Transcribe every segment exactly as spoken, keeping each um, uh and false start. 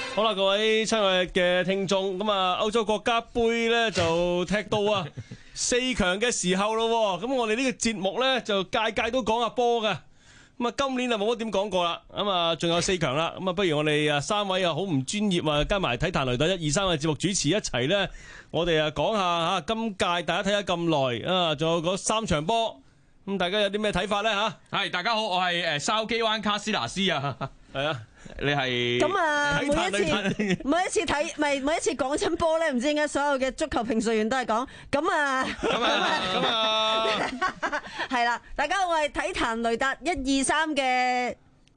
好啦，各位親愛嘅聽眾，咁啊，歐洲國家杯咧就踢到啊四強嘅時候咯，咁我哋呢個節目咧就屆屆都講下波噶，咁啊今年就冇乜點講過啦，咁啊仲有四強啦，咁啊不如我哋啊三位啊好唔專業啊，加埋體壇雷達一二三嘅節目主持一齊咧，我哋啊講下吓今屆大家睇咗咁耐啊，仲有嗰三場波，咁大家有啲咩睇法咧吓？ 係大家好，我係誒筲箕灣卡斯拿斯啊， 係啊。 你係咁啊！每一次每一次睇，咪每一次講親波咧，唔知點解所有嘅足球評述員都係講咁啊， 咁啊，咁啊， 係啦！大家好，我係體壇雷達一二三嘅，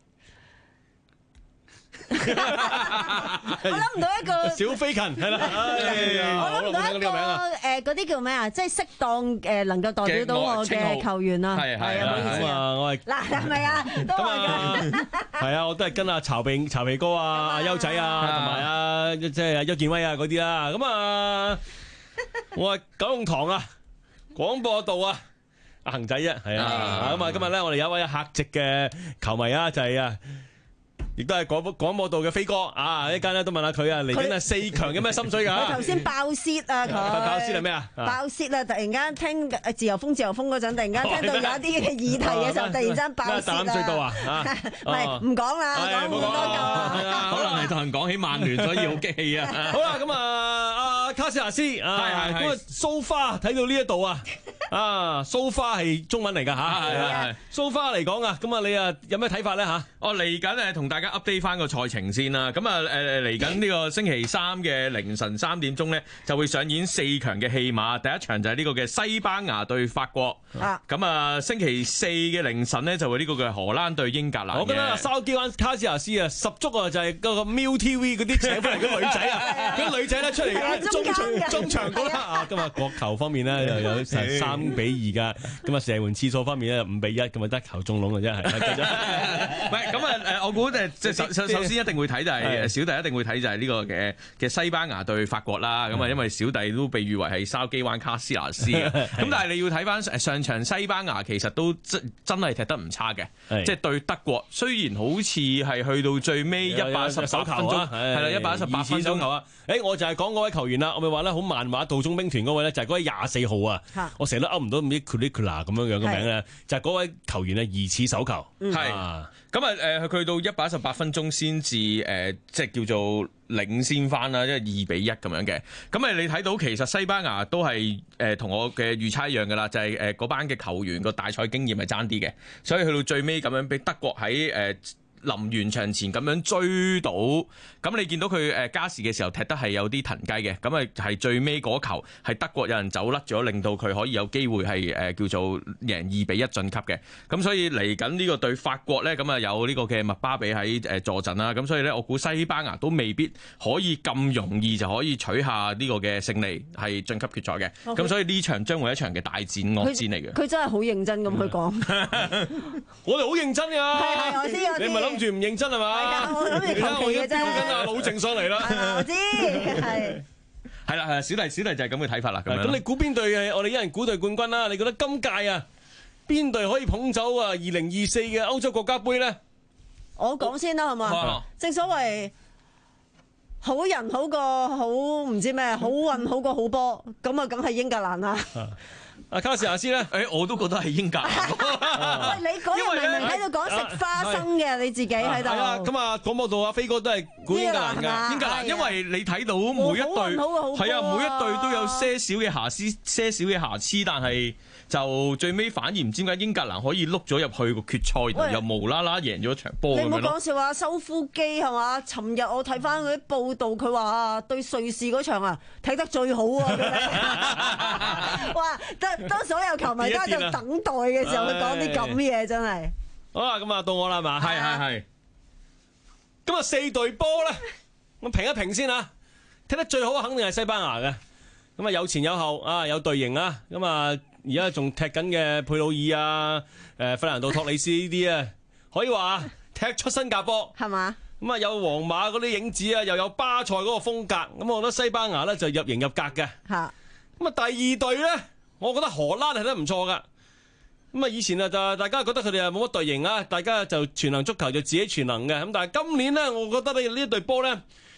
我諗唔到一個小飛禽係啦， 我諗唔到一個誒嗰啲叫咩啊？即係適當誒能夠代表到我嘅球員啊！ 係係啊，唔好意思啊，我係嗱係咪啊？都係嘅。 係啊，我都係跟阿曹皮曹皮哥啊、阿優仔啊，同埋啊即係阿邱建威啊嗰啲啦。咁啊，我係九龍塘啊，廣播道啊，阿恒仔啊，係啊。咁啊，今日咧我哋有一位客席嘅球迷啊，就係啊。亦都係廣播廣播道嘅飛哥啊！一間咧都問下佢啊，嚟緊係四強有咩心水㗎？ 佢頭先爆泄啊！佢爆泄係咩啊？ 爆泄啊！突然間聽自由風自由風嗰陣，突然間聽到有一啲嘅議題嘅時候，突然間爆泄啊！ 膽隧道啊！ 唔係唔講啦，講唔多夠。 可能係同人講起曼聯，所以好激氣啊！ 好啦，咁啊，阿卡斯亞斯啊，咁啊，蘇花睇到呢一度啊，啊，蘇花係中文嚟㗎嚇，係係蘇花嚟講啊，咁啊，你啊有咩睇法咧嚇？ 我嚟緊誒同大家 update 翻個賽程先啦，咁啊誒嚟緊呢個星期三嘅凌晨三點鐘咧就會上演四強嘅戲碼，第一場就係呢個嘅西班牙對法國，咁啊星期四嘅凌晨咧就會呢個嘅荷蘭對英格蘭。 我覺得筲箕灣卡斯亞斯啊十足啊，就係嗰個 Miu T V 嗰啲請翻嚟嘅女仔啊，啲女仔咧出嚟中場中場嗰刻啊，今日國球方面咧又有成三比二噶，咁啊射門次數方面咧五比一，咁啊得球中籠嘅真係。 唔係咁啊誒，我估誒即係首首首先一定會睇就係小弟一定會睇就係呢個嘅嘅西班牙對法國啦。咁啊，因為小弟都被譽為係筲箕灣卡斯拿斯嘅。咁但係你要睇翻上場西班牙其實都真真係踢得唔差嘅，即係對德國雖然好似係去到最尾一百一十八分鐘，係啦一百一十八分鐘球啊！誒，我就係講嗰位球員啦，我咪話咧好漫畫道中兵團嗰位咧，就係嗰位廿四號啊！我成日都噏唔到唔知 Curicula 咁樣樣嘅名咧，就係嗰位球員啊，疑似手球。 係咁啊誒，去到一百一十八分鐘先至誒，即係叫做領先翻啦，即係二比一咁樣嘅。咁啊，你睇到其實西班牙都係誒同我嘅預測一樣噶啦，就係誒嗰班嘅球員個大賽經驗係爭啲嘅，所以去到最尾咁樣俾德國喺誒臨完場前咁樣追到，咁你見到佢誒加時嘅時候踢得係有啲騰雞嘅，咁啊係最尾嗰球係德國有人走甩咗，令到佢可以有機會係誒叫做贏二比一晉級嘅。咁所以嚟緊呢個對法國咧，咁啊有呢個嘅麥巴比喺誒坐陣啦，咁所以咧我估西班牙都未必可以咁容易就可以取下呢個嘅勝利，係晉級決賽嘅。咁、okay. 所以呢場將會係一場嘅大戰惡戰嚟嘅。 佢真係好認真咁去講， 我哋好認真㗎。 係係我知我知。 你咪諗住唔認真係嘛？ 係啊，我諗住求其嘅啫。 跟阿老鄭上嚟啦。 我知係。 係啦係啦，小弟小弟就係咁嘅睇法啦。咁咁你估邊隊係我哋一人估隊冠軍啦？你覺得今屆啊邊隊可以捧走啊二零二四嘅歐洲國家杯咧？ 我講先啦，係嘛？正所謂好人好過好唔知咩，好運好過好波，咁啊，梗係英格蘭啦。 阿卡士亞斯咧， 誒我都覺得係英格蘭。 喂，你嗰日明明喺度講食花生嘅，你自己喺度。係啊，咁啊，廣播道阿飛哥都係估英格蘭㗎。 英格蘭，因為你睇到每一隊係啊，每一隊都有些少嘅瑕疵，些少嘅瑕疵，但係就最尾反而唔知點解英格蘭可以碌咗入去個決賽，又無啦啦贏咗一場波咁樣咯。 你唔好講笑話，修夫基係嘛？尋日我睇翻嗰啲報道，佢話對瑞士嗰場啊，睇得最好啊！哇！當所有球迷都喺度等待嘅時候，佢講啲咁嘢真係。 好啦，咁啊到我啦，係嘛？ 係係係。 咁啊四隊波咧，我評一評先啊。踢得最好肯定係西班牙嘅。咁啊有前有後啊，有隊形啊。咁啊而家仲踢緊嘅佩魯爾啊、誒費蘭道托里斯呢啲啊，可以話踢出新加坡係嘛？ 咁啊有皇馬嗰啲影子啊，又有巴塞嗰個風格。咁我覺得西班牙咧就入型入格嘅。嚇。咁啊第二隊咧。我覺得荷蘭係得唔錯噶，咁啊以前啊就大家覺得佢哋啊冇乜隊形啊，大家就全能足球就自己全能嘅，咁但係今年咧，我覺得呢呢一隊波咧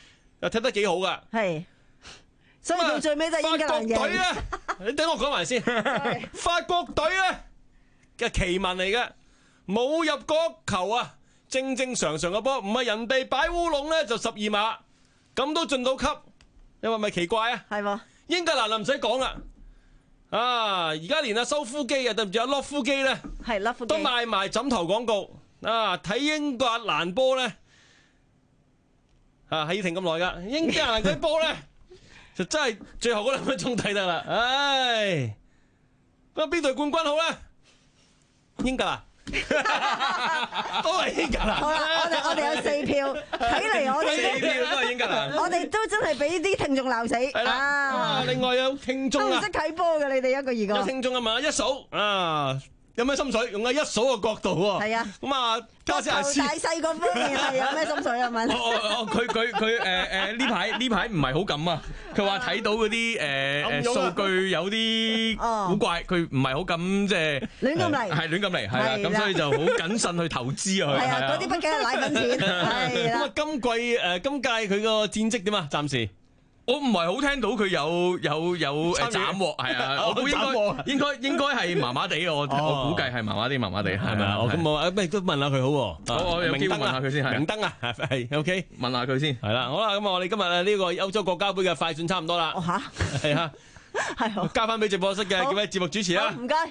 又踢得幾好噶。 係，所以到最尾都係英格蘭法國隊贏。 咧，你等我講埋先。法國隊咧嘅奇聞嚟嘅，冇入過球啊，正正常常嘅波，唔係人哋擺烏龍咧就十二碼，咁都進到級，你話咪奇怪啊？ 係喎， 英格蘭就唔使講啦，啊！而家連阿修夫基啊，對唔住阿洛夫基咧， 係甩褲機。 都賣埋枕頭廣告啊！睇英格蘭波咧，啊係要停咁耐噶，英格蘭嗰啲波咧就真係最後嗰兩分鐘睇得啦，唉！咁啊邊隊冠軍好咧？英格蘭。都係英格蘭。 好啦，我哋我哋有四票，睇嚟我四哋票都係英格蘭。 我哋都真係俾啲聽眾鬧死。 係啦。啊，另外有聽眾啊都唔識，睇波嘅，你哋一個二個。 有聽眾啊嘛，一數啊，有咩心水？用喺一數嘅角度喎。 係啊。 咁啊，加斯亞斯。 大細個方面係有咩心水啊？問。 哦哦哦，佢佢佢誒誒呢排呢排唔係好咁啊！佢話睇到嗰啲誒誒數據有啲古怪，佢唔係好咁即係亂咁嚟， 係亂咁嚟，係啦，咁所以就好謹慎去投資啊！ 係啊，嗰啲畢竟係奶粉錢，係啦。 咁啊，今季誒今屆佢個戰績點啊？暫時我唔係好聽到佢有有有誒斬獲，係啊，我估應該應該應該係麻麻地，我我估計係麻麻地麻麻地，係咪啊？ 我咁我誒，不如都問下佢好喎。 我我有機會問下佢先，係明燈啊，係 OK， 問下佢先。 係啦，好啦，咁啊，我哋今日啊呢個歐洲國家杯嘅快訊差唔多啦。 哦嚇， 係啊， 係好。 交翻俾直播室嘅好幾位節目主持啦。 唔該。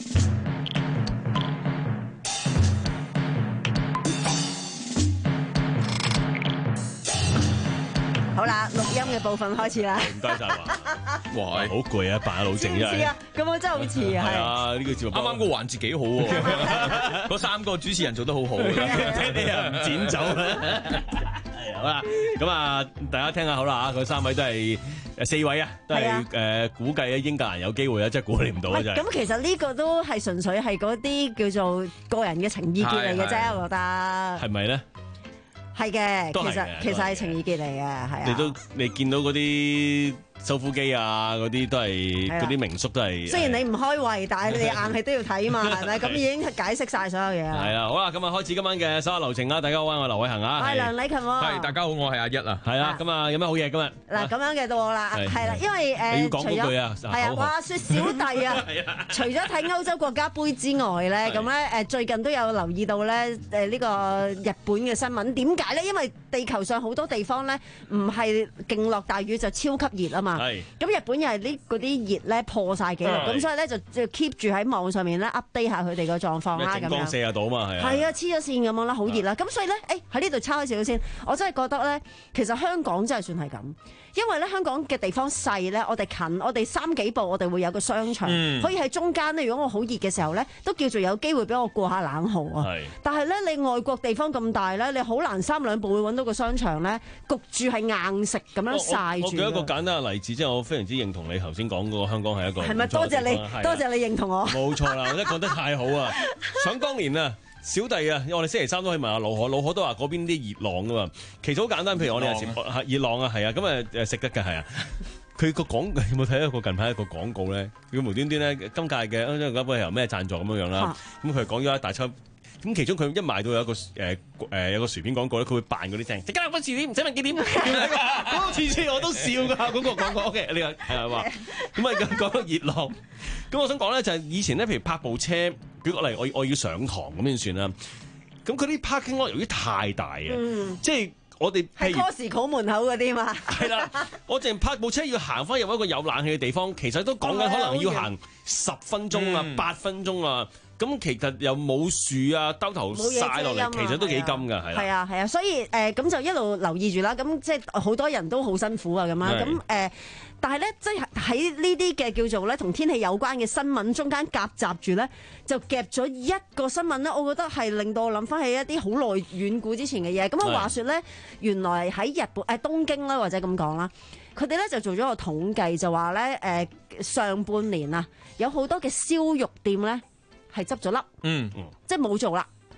好啦，錄音嘅部分開始啦。 唔該晒華， 哇， 好攰啊，扮下老似靜真係。 唔似啊？咁我真係好似啊， 係係。 啊，呢個節目啱啱個環節幾好喎，嗰三個主持人做得好好嘅， 啲人唔剪走啦。係好啦，咁啊，大家聽下好啦嚇，佢三位都係誒四位啊，都係誒估計咧英格蘭有機會啊，真係估你唔到啊，真係。 咁其實呢個都係純粹係嗰啲叫做個人嘅情意結嚟嘅啫，我覺得。 係咪咧？ 係嘅， 都係嘅其實其實係情意結嚟嘅，係啊。 你都你見到嗰啲修夫基啊，嗰啲都係係啊嗰啲名宿都係。 雖然你唔開胃，但係你硬係都要睇嘛，係咪？咁已經解釋晒所有嘢啦。 係啊，好啦，咁啊開始今晚嘅手下留情啦，大家好，我係劉偉恒啊。 係梁禮勤喎。 係大家好，我係阿一啊。 係啦，咁啊有咩好嘢今日？ 嗱咁樣嘅到我啦， 係係啦，因為你誒要講嗰句啊除咗係啊， 口號話説小弟啊，除咗睇歐洲國家杯之外咧，咁咧誒最近都有留意到咧誒呢個日本嘅新聞，點解咧？因為地球上好多地方咧唔係勁落大雨就超級熱啊嘛。 係。 咁日本又係呢嗰啲熱咧破晒紀錄，咁所以咧就就 keep 住喺網上面咧 update 下佢哋個狀況啦，咁樣。 咩靜光四十度啊嘛，係啊。 係啊，黐咗線咁樣啦，好熱啦。咁所以咧，誒喺呢度抄開少少先，我真係覺得咧，其實香港真係算係咁，因為咧香港嘅地方細咧，我哋近，我哋三幾步我哋會有個商場， 嗯可以喺中間咧。如果我好熱嘅時候咧，都叫做有機會俾我過下冷河啊。 係。 但係咧，你外國地方咁大咧，你好難三兩步會揾到個商場咧，焗住係硬食咁樣曬住。 我舉一個簡單嘅例子，即係我非常之認同你頭先講嗰個香港係一個係咪？多謝你，多謝你認同我。 冇錯啦，我覺得講得太好啊！想當年啊，小弟啊，我哋星期三都可以問下老可，老可都話嗰邊啲熱浪噶嘛。其實好簡單，譬如我哋有時係熱浪啊，係啊，咁啊誒食得嘅係啊。佢個廣有冇睇一個近排一個廣告咧？佢無端端咧，今屆嘅歐洲國家杯係由咩贊助咁樣樣啦？咁佢講咗一大抽。咁其中佢一賣到有一個誒誒、呃、有個薯片廣告咧，佢會扮嗰啲聲，即刻嗰次你唔使問幾點，嗰個次次我都笑㗎嗰、嗰個廣告。OK，你話係話咁啊講到熱浪，咁我想講咧就係以前咧，譬如泊部車，舉個例，我我要上堂咁先算啦。咁佢啲 parking lot 由於太大啊， 嗯、 即係我哋係 Costco 門口嗰啲嘛。 係啦，我淨泊部車要行翻入一個有冷氣嘅地方，其實都講緊可能要行十分鐘啊、八、嗯、分鐘啊。咁其實又冇樹啊，兜頭曬落嚟，其實都幾金㗎，係啦。 係啊係啊，所以誒咁、呃、就一路留意住啦。咁即係好多人都好辛苦啊，咁啊咁誒，但係咧即係喺呢啲嘅叫做咧同天氣有關嘅新聞中間夾雜住咧，就夾咗一個新聞咧，我覺得係令到我諗翻起一啲好耐遠古之前嘅嘢。咁啊話説咧，原來喺日本誒、呃、東京啦，或者咁講啦，佢哋咧就做咗個統計，就話咧誒上半年啊，有好多嘅燒肉店咧。係執咗笠， 嗯， 即係冇做啦。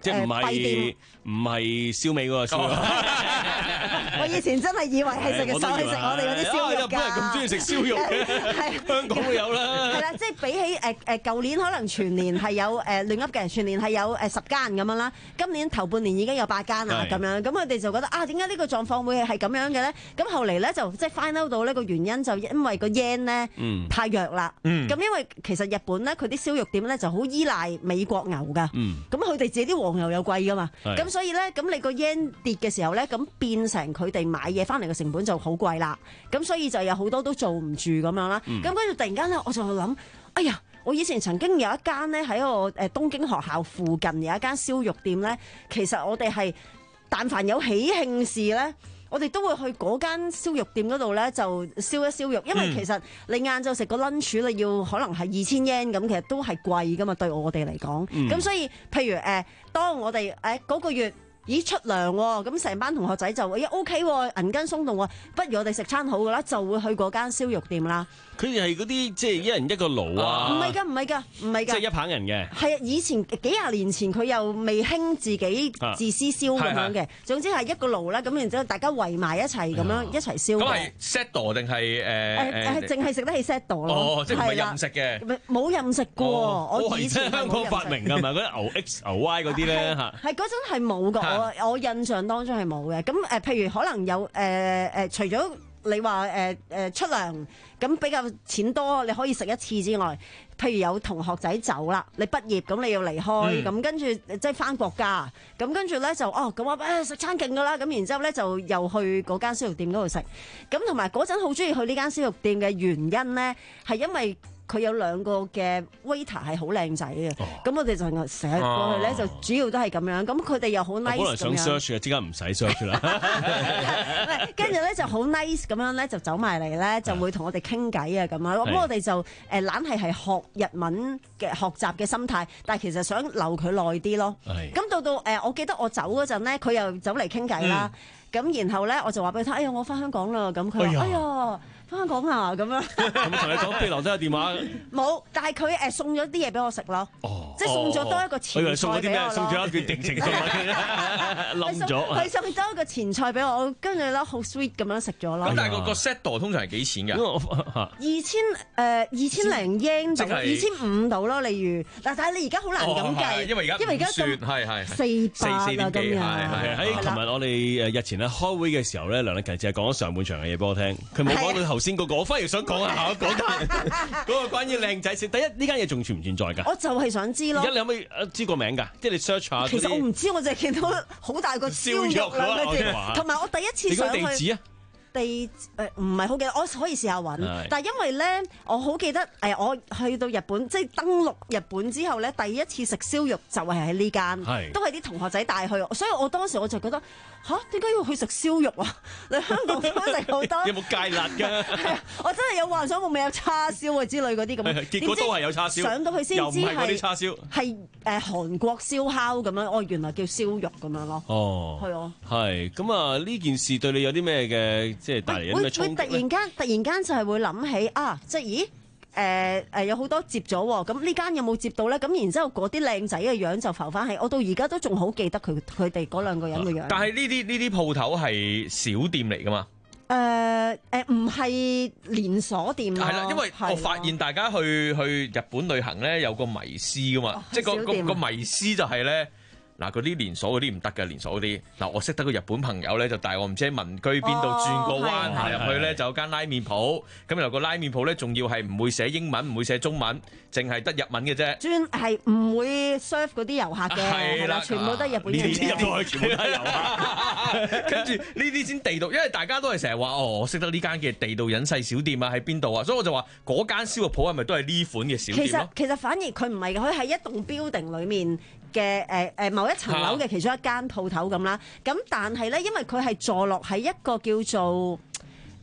即係唔閉店係唔係燒味嗰個燒肉。 我以前真係以為係食嘅，就係食我哋嗰啲燒肉日本人咁中意食燒肉嘅， 係香港都有啦。 係啦，即係比起誒誒舊年可能全年係有誒亂噏嘅，全年係有誒十間咁樣啦。今年頭半年已經有八間啦係咁樣，咁佢哋就覺得啊，點解呢個狀況會係咁樣嘅咧？咁後嚟咧就即係 find out 到呢個原因，就因為個 yen 咧嗯太弱啦。 嗯咁因為其實日本咧佢啲燒肉店咧就好依賴美國牛㗎。 嗯咁佢哋自己啲黃牛又貴噶嘛， 係咁所以咧，咁你個 yen 跌嘅時候咧，咁變成佢哋買嘢翻嚟嘅成本就好貴啦，咁所以就有好多都做唔住咁樣啦。咁跟住突然間咧，我就諗，哎呀，我以前曾經有一間咧喺我誒東京學校附近有一間燒肉店咧，其實我哋係但凡有喜慶事咧。我哋都會去嗰間燒肉店嗰度咧，就燒一燒肉，因為其實你晏晝食個 lunch 你要可能係二千 yen 咁，其實都係貴噶嘛，對我哋嚟講。咁、 嗯、 所以譬如誒、呃，當我哋誒嗰個月咦出糧喎，咁成班同學仔就咦 OK 喎，銀根鬆動喎，不如我哋食餐好噶啦，就會去嗰間燒肉店啦。 佢哋係嗰啲即係一人一個爐啊， 唔係㗎，唔係㗎，唔係㗎。 即係一棚人嘅。 係啊，以前幾廿年前佢又未興自己自私燒咁樣嘅，總之係一個爐啦，咁然之後大家圍埋一齊咁樣一齊燒嘅。 咁係 set 定係誒誒誒，淨係食得起 set 度咯。 哦，即係唔係係啦任食嘅。 冇任食過，我以前係香港發明㗎嘛，嗰啲牛 X 牛 Y 嗰啲咧嚇。 係嗰陣係冇㗎，我我印象當中係冇嘅。咁誒，譬如可能有誒誒，除咗你話誒誒出糧咁比較錢多，你可以食一次之外，譬如有同學仔走啦，你畢業咁你要離開，咁、嗯、跟住即係翻國家，咁跟住咧就哦咁我誒食餐勁噶啦，咁然之後咧就又去嗰間燒肉店嗰度食，咁同埋嗰陣好中意去呢間燒肉店嘅原因咧，係因為佢有兩個嘅 waiter 係好靚仔嘅，咁、哦、我哋就成日過去咧，就主要都係咁樣。咁佢哋又好 nice 咁樣。可能想 search 嘅，即刻唔使 search 啦。跟住咧就好 nice 咁樣咧，就走埋嚟咧，就會同我哋傾偈啊咁樣。咁我哋就誒懶係係學日文嘅學習嘅心態，但係其實想留佢耐啲咯。咁到到誒，我記得我走嗰陣咧，佢又走嚟傾偈啦。咁、嗯、然後咧，我就話俾佢聽：哎呀，我翻香港啦。咁佢話：哎呀。翻香港啊咁樣， 咁同你講，不如留低個電話。冇， 但係佢誒送咗啲嘢俾我食咯，哦、即係送咗多一個前菜送咗啲咩？送咗一件定情信物，冧咗。 佢送咗一個前菜俾我，跟住咧好 sweet 咁樣食咗咯。 咁但係個個 set 度通常係幾錢㗎？ 二千誒二千零 yen 度，二千五度咯。例如嗱，但係你而家好難咁計， 因為而家因為而家算係係四百啦咁樣。 係喺琴日我哋誒日前咧開會嘅時候咧，梁麗琪淨係講咗上半場嘅嘢俾我聽，佢冇講到頭先嗰個。我反而想講下嗰間嗰個關於靚仔食。第一呢間嘢仲存唔存在㗎？我就係想知咯。而家你可唔可以知個名㗎？即係你 search 下。其實我唔知，我就係見到好大個燒肉兩個字，同埋我第一次上去。你講地址啊？地誒唔係好記得，我可以試下揾。但係因為咧，我好記得誒、呃，我去到日本，即係登陸日本之後咧，第一次食燒肉就係喺呢間，都係啲同學仔帶去，所以我當時我就覺得吓，點解要去食燒肉啊？你香港都食好多。有冇芥辣㗎？我真係有幻想會唔會有叉燒啊之類嗰啲咁。結果都係有叉燒。上到去先知係叉燒，係誒韓國燒烤咁樣。哦，原來叫燒肉咁樣咯。哦，係啊。係咁啊！呢件事對你有啲咩嘅？即係帶嚟會會突然間突然間就係會諗起啊！即係咦誒誒、呃呃、有好多接咗喎，咁呢間有冇接到咧？咁然之後嗰啲靚仔嘅樣就浮翻起，我到而家都仲好記得佢佢哋嗰兩個人嘅樣。但係呢啲呢啲鋪頭係小店嚟㗎嘛？誒誒唔係連鎖店咯。係啦，因為我發現大家去去日本旅行咧有個迷思㗎嘛，哦、即係個個個迷思就係咧。嗱，嗰啲連鎖嗰啲唔得嘅，連鎖嗰啲嗱，我識得個日本朋友咧，就帶我唔知喺民居邊度轉個彎行入去咧，就有間拉麵鋪。咁有個拉麵鋪咧，仲要係唔會寫英文，唔會寫中文，淨係得日文嘅啫。專係唔會 serve 嗰啲遊客嘅，係啦，全部都係日本人。呢啲入到去全部都係遊客。跟住呢啲先地道，因為大家都係成日話哦，我識得呢間嘅地道隱世小店啊，喺邊度啊，所以我就話嗰間燒肉鋪係咪都係呢款嘅小店咯？其實其實反而佢唔係，佢係一棟 building 裡面嘅誒誒某一層樓嘅其中一間鋪頭咁啦，咁但係咧，因為佢係坐落喺一個叫做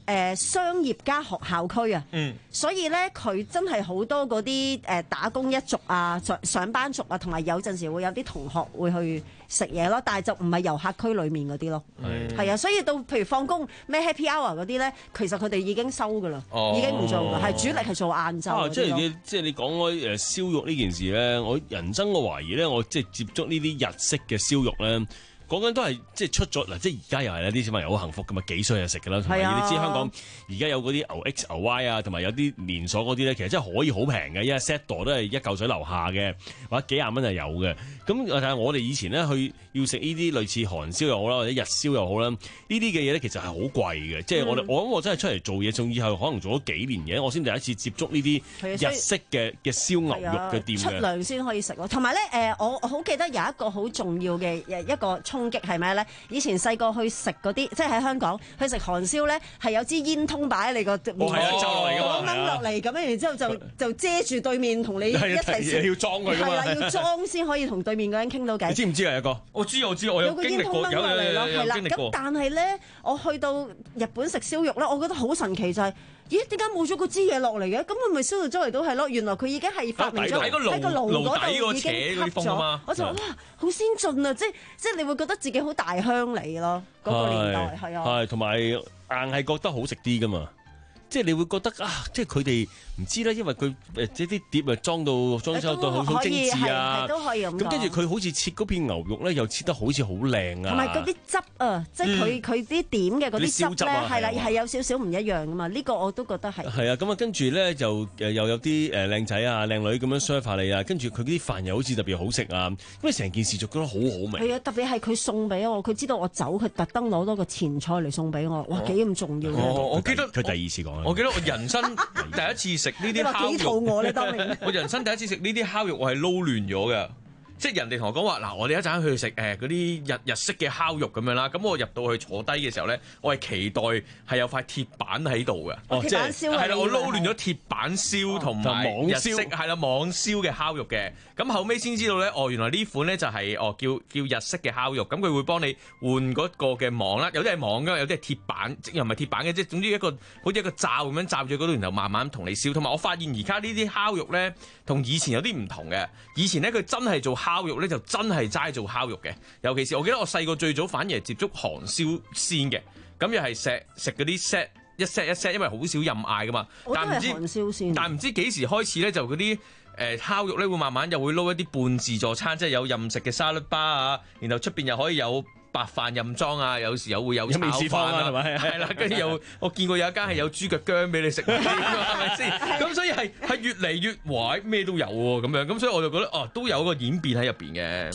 誒商業加學校區啊， 嗯， 所以咧佢真係好多嗰啲誒打工一族啊、上上班族啊，同埋有陣時會有啲同學會去食嘢咯，但係就唔係遊客區裡面嗰啲咯，係啊，所以到譬如放工咩 Happy Hour 嗰啲咧，其實佢哋已經收噶啦， 哦已經唔做㗎，係主力係做晏晝啊！ 嗰啲咯。 即係你即係你講開誒燒肉呢件事咧，我人生我懷疑咧，我即係接觸呢啲日式嘅燒肉咧。講緊都係即係出咗嗱，即係而家又係啦，啲小朋友好幸福噶嘛，幾歲就食噶啦。同埋係啊你知香港而家有嗰啲牛 X 牛 Y 啊，同埋有啲連鎖嗰啲咧，其實真係可以好平嘅，因為 set 都係一嚿水樓下嘅，或者幾廿蚊就有嘅。咁但係我哋以前咧去要食呢啲類似韓燒又好啦，或者日燒又好啦，呢啲嘅嘢咧其實係好貴嘅。即係我哋、嗯、我諗我真係出嚟做嘢，仲以後可能做咗幾年嘅，我先第一次接觸呢啲日式嘅嘅燒牛肉嘅店嘅。 出糧先可以食咯。同埋咧誒，我我好記得有一個好重要嘅一個衝擊係咩咧？以前細個去食嗰啲，即係喺香港去食韓燒咧，係有支煙通擺喺你個面， 哦掹落嚟咁樣，然之後就就遮住對面同你一齊食， 要裝佢㗎嘛， 係啦，要裝先可以同對面嗰人傾到偈。 你知唔知啊？一個我知我知，我有有個煙通掹落嚟咯，係啦。咁但係咧，我去到日本食燒肉咧，我覺得好神奇就係、是。咦？點解冇咗嗰支嘢落嚟嘅？咁佢咪燒到周圍都係咯。原來佢已經係發明咗喺個爐嗰度已經吸咗。我就話哇，好先進啊！即係即係你會覺得自己好大鄉里咯。嗰、那個年代係啊， 係同埋硬係覺得好食啲噶嘛。即係你會覺得啊，即係佢哋唔知啦，因為佢誒即係啲碟啊裝到裝修到好好精緻啊， 都可以咁。 咁跟住佢好似切嗰片牛肉咧，又切得好似好靚啊。 同埋嗰啲汁啊，即係佢佢啲點嘅嗰啲汁咧，係啦，係有少少唔一樣噶嘛。呢個我都覺得係。係啊，咁啊跟住咧就誒又有啲誒靚仔啊靚女咁樣 serve 下你啊，跟住佢啲飯又好似特別好食啊，因為成件事就覺得好好味。係啊，特別係佢送俾我，佢知道我走，佢特登攞多個前菜嚟送俾我，哇幾咁重要。 我記得佢第二次講。 我記得我人生第一次食呢啲烤肉， 幾肚餓你當年。 我人生第一次食呢啲烤肉，我係撈亂咗嘅。即係人哋同我講話嗱，我哋一陣去食誒嗰啲日日式嘅烤肉咁樣啦。咁我入到去坐低嘅時候咧，我係期待係有塊鐵板喺度嘅。 哦，鐵板燒係啦，我撈亂咗鐵板燒同埋日式係啦網燒嘅烤肉嘅。咁後尾先知道咧，哦原來呢款咧就係哦叫叫日式嘅烤肉。咁佢會幫你換嗰個嘅網啦，有啲係網㗎，有啲係鐵板，又唔係鐵板嘅，即係總之一個好似一個罩咁樣罩住嗰度，然後慢慢同你燒。同埋我發現而家呢啲烤肉咧，同以前有啲唔同嘅。以前咧佢真係做烤肉咧就真係齋做烤肉嘅，尤其是我記得我細個最早反而係接觸韓燒先嘅，咁又係食食嗰啲 set 一 set 一 set，因為好少任嗌噶嘛。但唔知韓燒先， 但唔知幾時開始咧，就嗰啲誒烤肉咧會慢慢又會撈一啲半自助餐，即係有任食嘅沙律吧啊，然後出邊又可以有白飯任裝啊，有時又會有炒飯啊，係咪？係啦，跟住又我見過有一間係有豬腳薑俾你食，係咪先？咁所以係係越嚟越壞，咩都有喎咁樣，咁所以我就覺得哦，都有一個演變喺入邊嘅。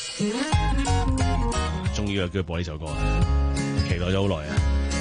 終於又叫佢播呢首歌，期待咗好耐啊！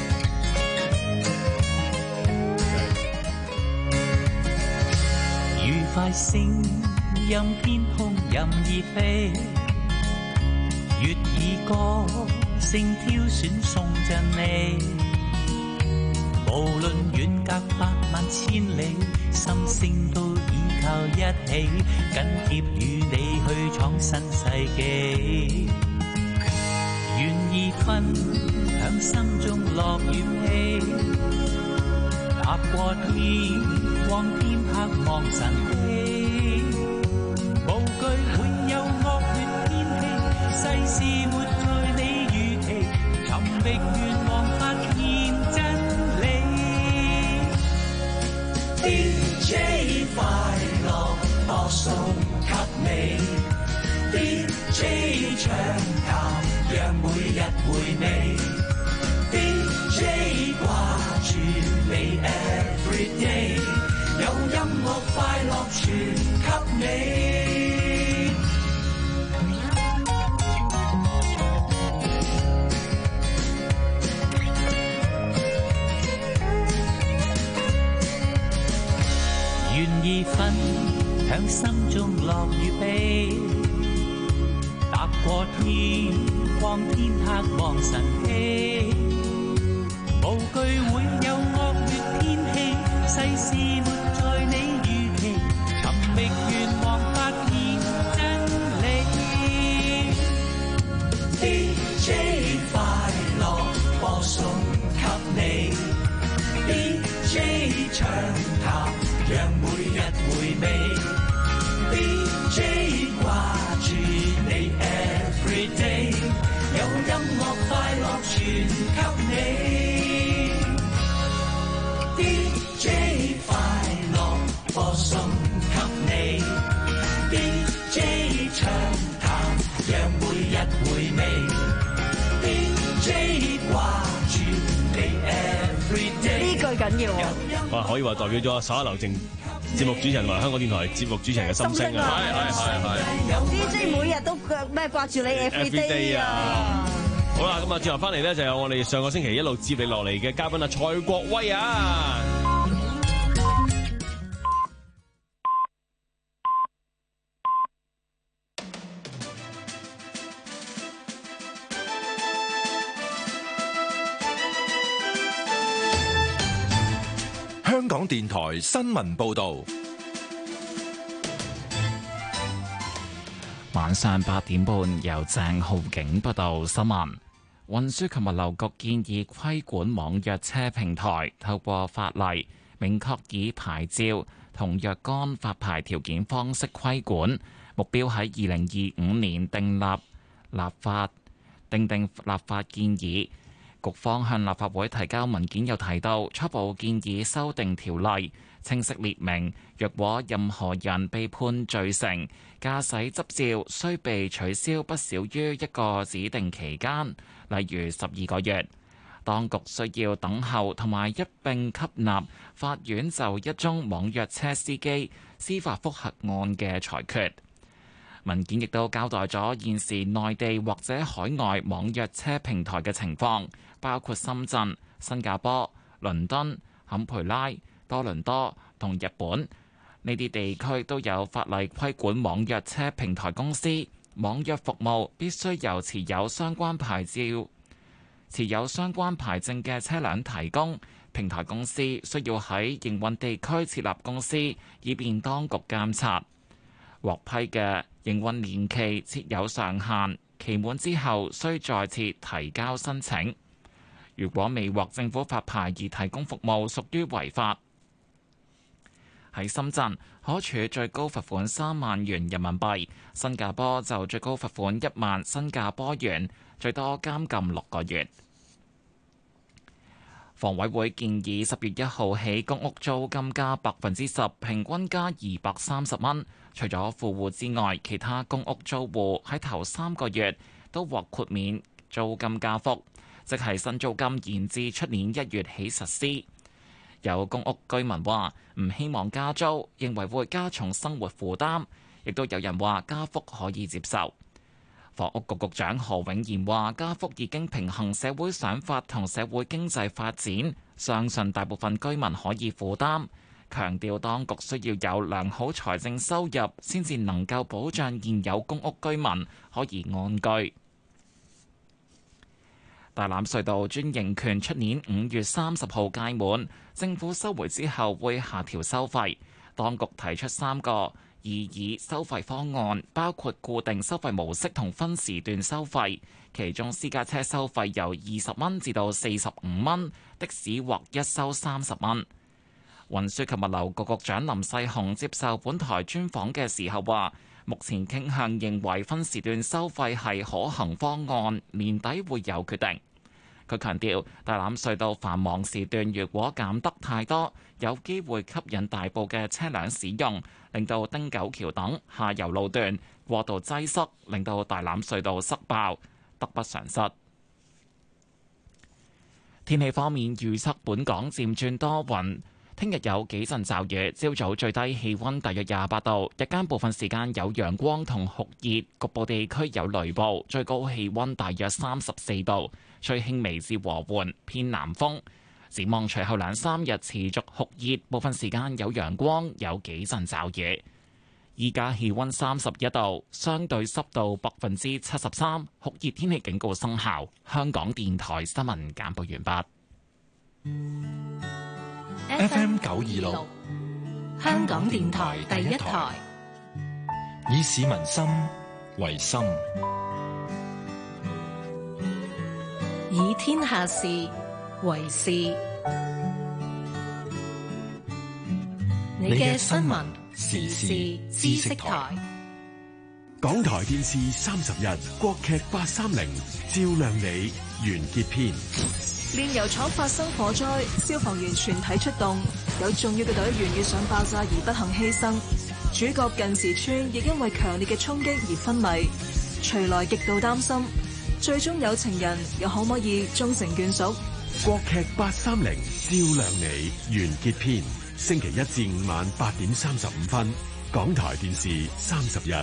愉快聲音天空任意飛。粵語歌聲挑選送贈你，無論遠隔百萬千里，心聲都依靠一起，緊貼與你去闖新世紀。願意分享心中樂與悲，踏過天光天黑望晨曦，無懼會有惡劣天氣。世事活在你預期，尋覓願望發現真理。D J 快樂播送給你 ，D J 暢談讓每日回味 ，D J 掛住你 everyday， 有音樂快樂傳給你。願意分享心中樂與悲，踏過天光天黑望晨曦，無懼會有惡劣天氣，世事活在你預期，尋覓願望發現真理。D J 快樂播送給你給你 D J 快樂播送給你 D J 暢談讓每日回味 D J 掛住你 everyday 呢句緊要啊！ 哇，可以話代表咗十一樓正節目主持人同埋香港電台節目主持人嘅心聲啊！ 係係係係。 D J 每日都腳咩掛住你 everyday 啊！ 好啦，咁啊，最後翻嚟咧就有我哋上個星期一路接力落嚟嘅嘉賓啊，蔡國威啊！ 香港電台新聞報導， 晚上八點半由鄭浩景報道新聞。運輸及物流局建議規管網約車平台，透過法例明確以牌照同若干發牌條件方式規管，目標喺二零二五年訂立立法訂定立法建議。局方向立法會提交文件，有提到初步建議修訂條例，清晰列明若果任何人被判罪成，駕駛執照須被取消不少於一個指定期間，例如十二個月。當局需要等候同埋一並吸納法院就一宗網約車司機司法覆核案嘅裁決。文件亦都交代咗現時內地或者海外網約車平台嘅情況，包括深圳、新加坡、倫敦、坎培拉、多倫多同日本。呢啲地區都有法例規管網約車平台公司，網約服務必須由持有相關牌照、持有相關牌證嘅車輛提供。平台公司需要喺營運地區設立公司，以便當局監察。獲批嘅營運年期設有上限，期滿之後需再次提交申請。如果未獲政府發牌而提供服務，屬於違法。喺深圳可處最高罰款三萬元人民幣，新加坡就最高罰款一萬新加坡元，最多監禁六個月。房委會建議十月一號起公屋租金加百分之十，平均加二百三十蚊。除咗富戶之外，其他公屋租戶喺頭三個月都獲豁免租金加幅，即係新租金延至出年一月起實施。有公屋居民話唔希望加租，認為會加重生活負擔，亦都有人話加幅可以接受。房屋局局長何永賢話：加幅已經平衡社會想法同社會經濟發展，相信大部分居民可以負擔。強調當局需要有良好財政收入，先至能夠保障現有公屋居民可以安居。大欖隧道專營權出年五月三十號屆滿，政府收回之後會下調收費。當局提出三個擬議收費方案，包括固定收費模式同分時段收費，其中私家車收費由二十蚊至到四十五蚊，的士劃一收三十蚊。運輸及物流局局長林世雄接受本台專訪嘅時候話，目前傾向認為分時段收費係可行方案，年底會有決定。佢強調，大欖隧道繁忙時段如果減得太多，有機會吸引大埔嘅車輛使用，令到汀九橋等下游路段過度擠塞，令到大欖隧道塞爆，得不償失。天氣方面預測，本港漸轉多雲。聽日有幾陣驟雨，朝早最低氣溫大約廿八度，日間部分時間有陽光同酷熱，局部地區有雷暴，最高氣溫大約三十四度，吹輕微至和緩偏南風。展望隨後兩三日持續酷熱，部分時間有陽光，有幾陣驟雨。依家氣溫三十一度，相對濕度百分之七十三，酷熱天氣警告生效。香港電台新聞簡報完畢。 F M 九二六， 香港電台第一台， 以市民心為心， 以天下事為事。你嘅新聞時事知識台， 港台電視三十日國劇八三零，照亮你。 完結篇。 煉油廠發生火災，消防員全體出動，有重要嘅隊員遇上爆炸而不幸犧牲。主角近時村亦因為強烈嘅衝擊而昏迷，徐來極度擔心，最終有情人又可唔可以終成眷屬？ 國劇八三零照亮你完結篇，星期一至五晚八點三十五分，港台電視三十日。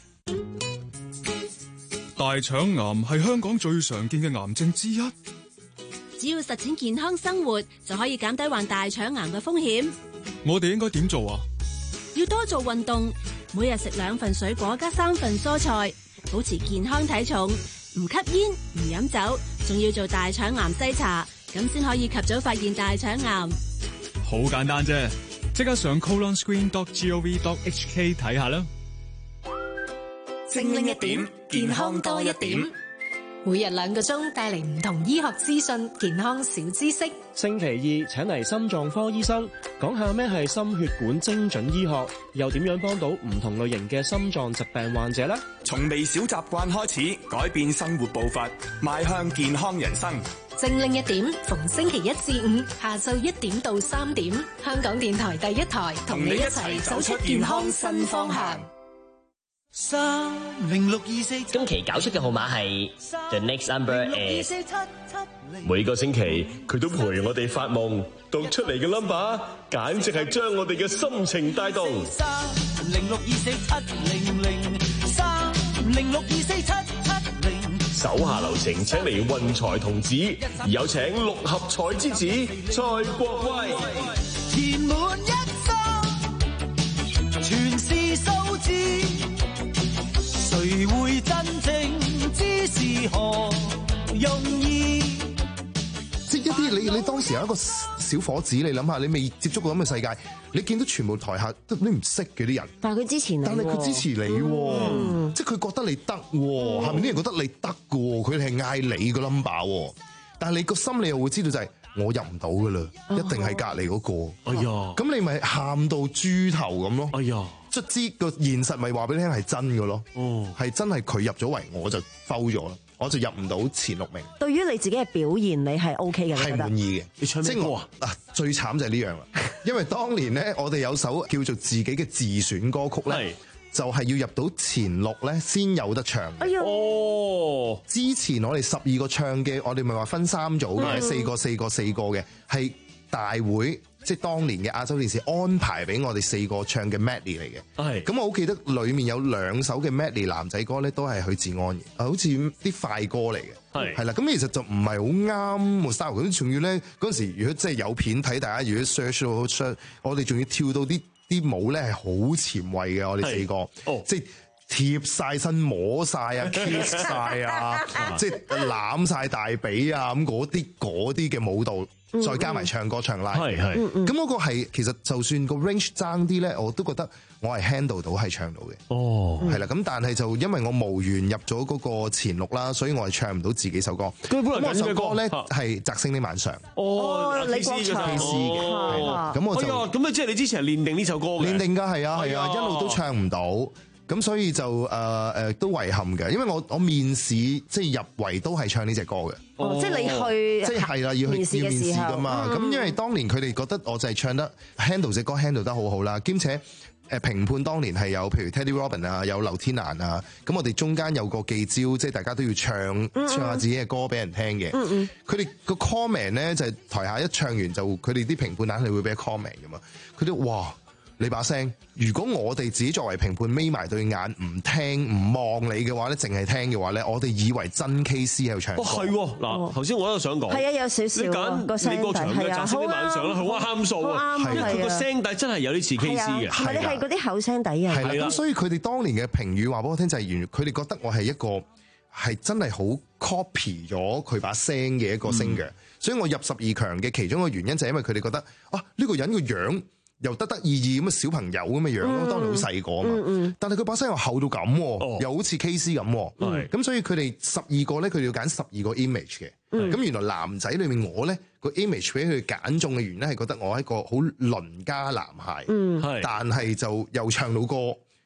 大腸癌係香港最常見嘅癌症之一。 只要實踐健康生活，就可以減低患大腸癌嘅風險。 我哋應該點做啊？ 要多做運動，每日食兩份水果加三份蔬菜，保持健康體重，唔吸煙唔飲酒，仲要做大腸癌篩查，咁先可以及早發現大腸癌。 好簡單啫，即刻上 colon screen dot gov dot h k 睇下啦。 精靈一點，健康多一點。每日兩個鐘帶嚟唔同醫學資訊、健康小知識。 星期二請嚟心臟科醫生講下咩係心血管精準醫學，又點樣幫到唔同類型嘅心臟疾病患者呢？ 從微小習慣開始，改變生活步伐，邁向健康人生。 精靈一點，逢星期一至五下晝一點到三點，香港電台第一台同你一齊走出健康新方向。 三零六二四，今期搞出嘅號碼係 The next number is。 每個星期佢都陪我哋發夢，讀出嚟嘅 number 簡直係將我哋嘅心情帶動。 三零六二四七零零，三零六二四七七零。 手下留情，請嚟運財童子，有請六合彩之子蔡國威。 填滿一生，全是數字。誰會真正知是何用意？ 即係一啲你你當時有一個小伙子，你諗下，你未接觸過咁嘅世界，你見到全部台下都你唔識嘅啲人， 但係佢支持你， 但係佢支持你，嗯、即係佢覺得你得，下面啲人覺得你得嘅，佢哋係嗌你個 number， 但係你個心你又會知道就係、是。我入唔到噶啦，一定係隔離嗰個。哎呀，咁你咪喊到豬頭咁咯。哎呀，卒之個現實咪話俾你聽係真嘅咯。哦，係真係佢入咗圍，我就 foul 咗啦，我就入唔到前六名。 對於你自己嘅表現，你係 O K 嘅， 係滿意嘅。 你唱咩歌啊？ 啊，最慘就係呢樣啦，因為當年咧，我哋有首叫做自己嘅自選歌曲咧。就係要入到前六咧，先有得唱。 哎呀！ 哦，之前我哋十二個唱嘅，我哋咪話分三組嘅，嗯、四個、四個、四個嘅，係大會即係當年嘅亞洲電視安排俾我哋四個唱嘅 medley 嚟嘅。係。咁我好記得裡面有兩首嘅 medley 男仔歌咧，都係許志安嘅，啊，好似啲快歌嚟嘅。係。係啦，咁其實就唔係好啱 style。咁仲要咧嗰陣時，如果真係有片睇，大家如果 search 到 search，我哋仲要跳到啲。啲舞咧係好前衛嘅，我哋四個，哦、即係貼晒身、摸晒啊、kiss 晒啊，即係攬晒大髀啊，咁嗰啲嗰啲嘅舞蹈，嗯、再加埋唱歌唱 live，係係，咁嗰個係其實就算個 range 爭啲咧，我都覺得我係 handle 到係唱到嘅。哦，係啦，咁但係就因為我無緣入咗嗰個前六啦，所以我係唱唔到自己首歌。咁我首歌咧係《摘星的晚上》。哦， 你國唱嘅，係啦。咁我就咁啊，即係你之前係練定呢首歌嘅。 練定㗎，係啊係啊，一路都唱唔到。咁所以就誒誒、呃、都遺憾嘅，因為我我面試即係入圍都係唱呢隻歌嘅。 哦，即係你去即係係啦，要去要面試㗎嘛。咁、嗯、因為當年佢哋覺得我就係唱得 handle 隻歌 handle 得好好啦，兼且誒評判當年係有譬如 Teddy Robin 啊，有劉天蘭啊，咁我哋中間有個記招，即係大家都要唱、嗯、唱下自己嘅歌俾人聽嘅。佢哋個 comment 咧就係、是、台下一唱完就佢哋啲評判硬係會俾 comment 㗎嘛。佢哋哇！你把聲，如果我哋自己作為評判眯埋對眼唔聽唔望你嘅話咧，淨係聽嘅話咧，我哋以為真 K C 喺度唱歌。 哦，係喎，嗱，頭先我都想講， 係啊，有少少。你揀你個場嘅摘星的晚上咧，好啱數啊，因為佢個聲底真係有啲似 K C 嘅。 係你係嗰啲口聲底啊。 係啦，咁所以佢哋當年嘅評語話俾我聽就係，原佢哋覺得我係一個係真係好 copy 咗佢把聲嘅一個 singer，所以我入十二強嘅其中一個原因就係因為佢哋覺得啊呢個人個樣。又得得意意咁嘅小朋友咁嘅樣咯，嗯、當年好細個啊嘛，嗯嗯、但係佢把聲又厚到咁，哦、又好似 K C 咁，咁、嗯、所以佢哋十二個咧，佢哋要揀十二個 image 嘅，咁、嗯、原來男仔裏面我咧個 image 俾佢揀中嘅原因係覺得我係一個好鄰家男孩，嗯、但係就又唱到歌。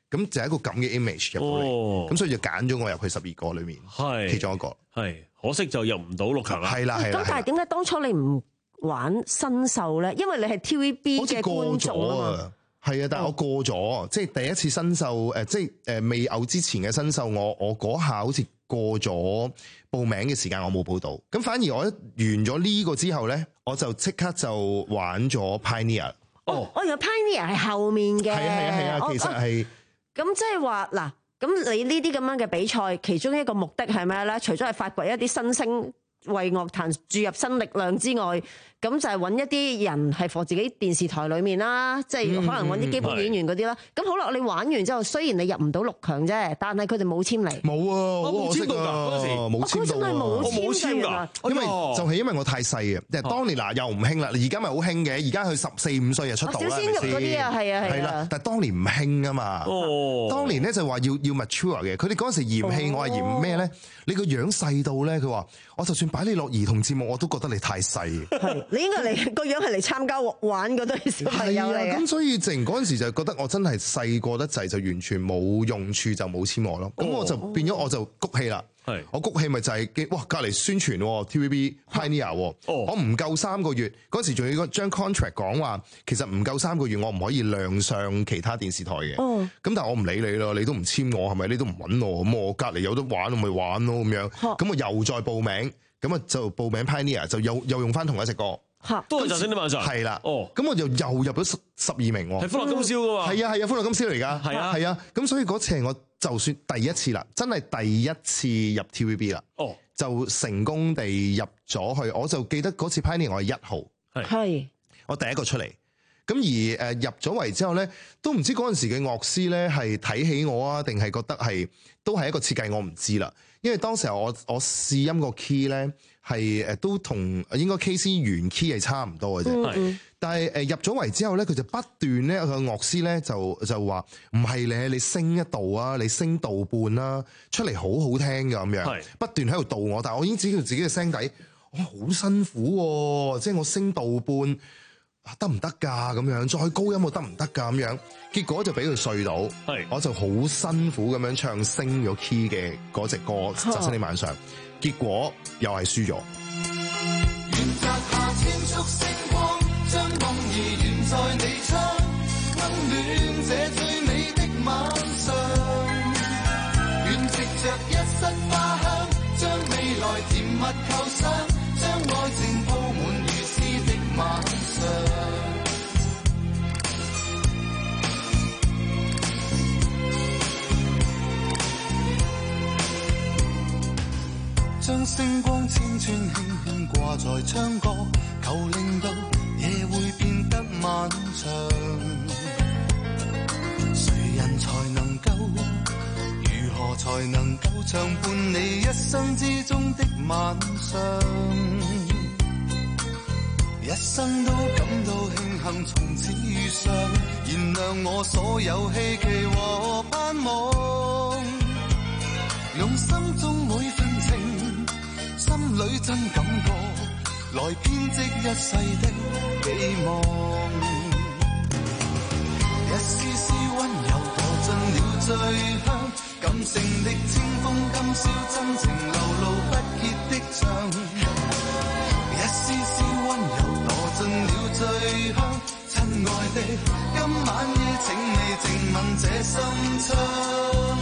咁就係一個咁嘅 image 入到嚟，咁、 哦、 所以就揀咗我入去十二個裏面， 係其中一個。 係可惜就入唔到六強啦。 係啦係啦。 咁但係點解當初你唔玩新秀咧？因為你係 T V B 嘅觀眾啊嘛。 係啊，但係我過咗，嗯、即係第一次新秀誒，即係誒未有之前嘅新秀，我我嗰下好似過咗報名嘅時間，我冇報到。咁反而我一完咗呢個之後咧，我就即刻就玩咗 Pioneer。 哦，我原來 Pioneer 係後面嘅。 係啊係啊係啊，其實係。 咁即係話嗱，咁你呢啲咁樣嘅比賽，其中一個目的係咩咧？除咗係發掘一啲新星為樂壇注入新力量之外，咁就係揾一啲人係放自己電視台裏面啦，即係可能揾啲基本演員嗰啲啦。咁、嗯、好啦，你玩完之後，雖然你入唔到六強啫，但係佢哋冇簽你。 冇啊，我冇簽到㗎嗰陣時，冇簽到啊， 我冇簽㗎， 因為就係因為我太細啊。即係當年嗱又唔興啦，而家咪好興嘅，而家佢十四五歲就出道啦， 小鮮肉嗰啲啊，係啊係啦，但係當年唔興啊嘛。哦，當年咧就話要要 mature 嘅，佢哋嗰陣時嫌棄我係嫌咩咧？你個樣細到咧，佢話我就算擺你落兒童節目，我都覺得你太細。 係，你應該嚟個樣係嚟參加玩嗰堆小朋友嚟嘅。 咁所以淨嗰陣時就覺得我真係細個得滯，就完全冇用處，就冇簽我咯。咁、哦、我就變咗我就谷氣啦。係，我谷氣咪就係、是、哇隔離宣傳 T V B Pioneer，、哦、我唔夠三個月嗰時仲要將 contract 講話，其實唔夠三個月我唔可以亮相其他電視台嘅。咁、哦、但係我唔理你咯，你都唔簽我係咪？你都唔揾我，咁我隔離有得玩我咪玩咯咁樣。咁、哦、我又再報名，咁啊就報名 Pioneer 就又又用翻同一隻歌。 都係就星啲晚上， 係啦，哦，咁我就又入咗十十二名喎， 係歡樂今宵噶嘛， 係啊係啊，歡樂今宵嚟㗎，係啊係啊，咁所以嗰次係我就算第一次啦，真係第一次入 T V B 啦，哦，就成功地入咗去，我就記得嗰次 Pioneer 我係一號，係，我第一個出嚟，咁而誒入咗圍之後咧，都唔知嗰陣時嘅樂師咧係睇起我啊，定係覺得係都係一個設計，我唔知啦，因為當時候我我試音個 key 咧。係誒都同應該 K C 原 key 係差唔多嘅啫，嗯、但係誒入咗圍之後咧，佢就不斷咧個樂師咧就就話唔係你你升一度啊，你升度半啦，出嚟好好聽㗎咁樣，不斷喺度導我，但係我已經知道自己嘅聲底，我好辛苦喎，即係我升度半得唔得㗎咁樣，再高音我得唔得㗎咁樣，結果就俾佢睡到，我就好辛苦咁樣唱升咗 key 嘅嗰隻歌《摘星的晚上》。結果又係輸咗。 願摘下千束星光，將夢兒懸在你窗，溫暖這最美的晚上。願藉着一室花香，將未來甜蜜構想，將愛情鋪滿如詩的晚上。將星光千串輕輕掛在窗角，求令到夜會變得漫長。誰人才能夠，如何才能夠長伴你一生之中的晚上？一生都感到慶幸從此遇上，原諒我所有希冀和盼望，用心中每份情心裏真感覺，來編織一世的寄望。一絲絲溫柔墮進了醉鄉，感性的清風今宵真情流露不竭的唱。一絲絲溫柔墮進了醉鄉，親愛的，今晚夜請你靜吻這心窗。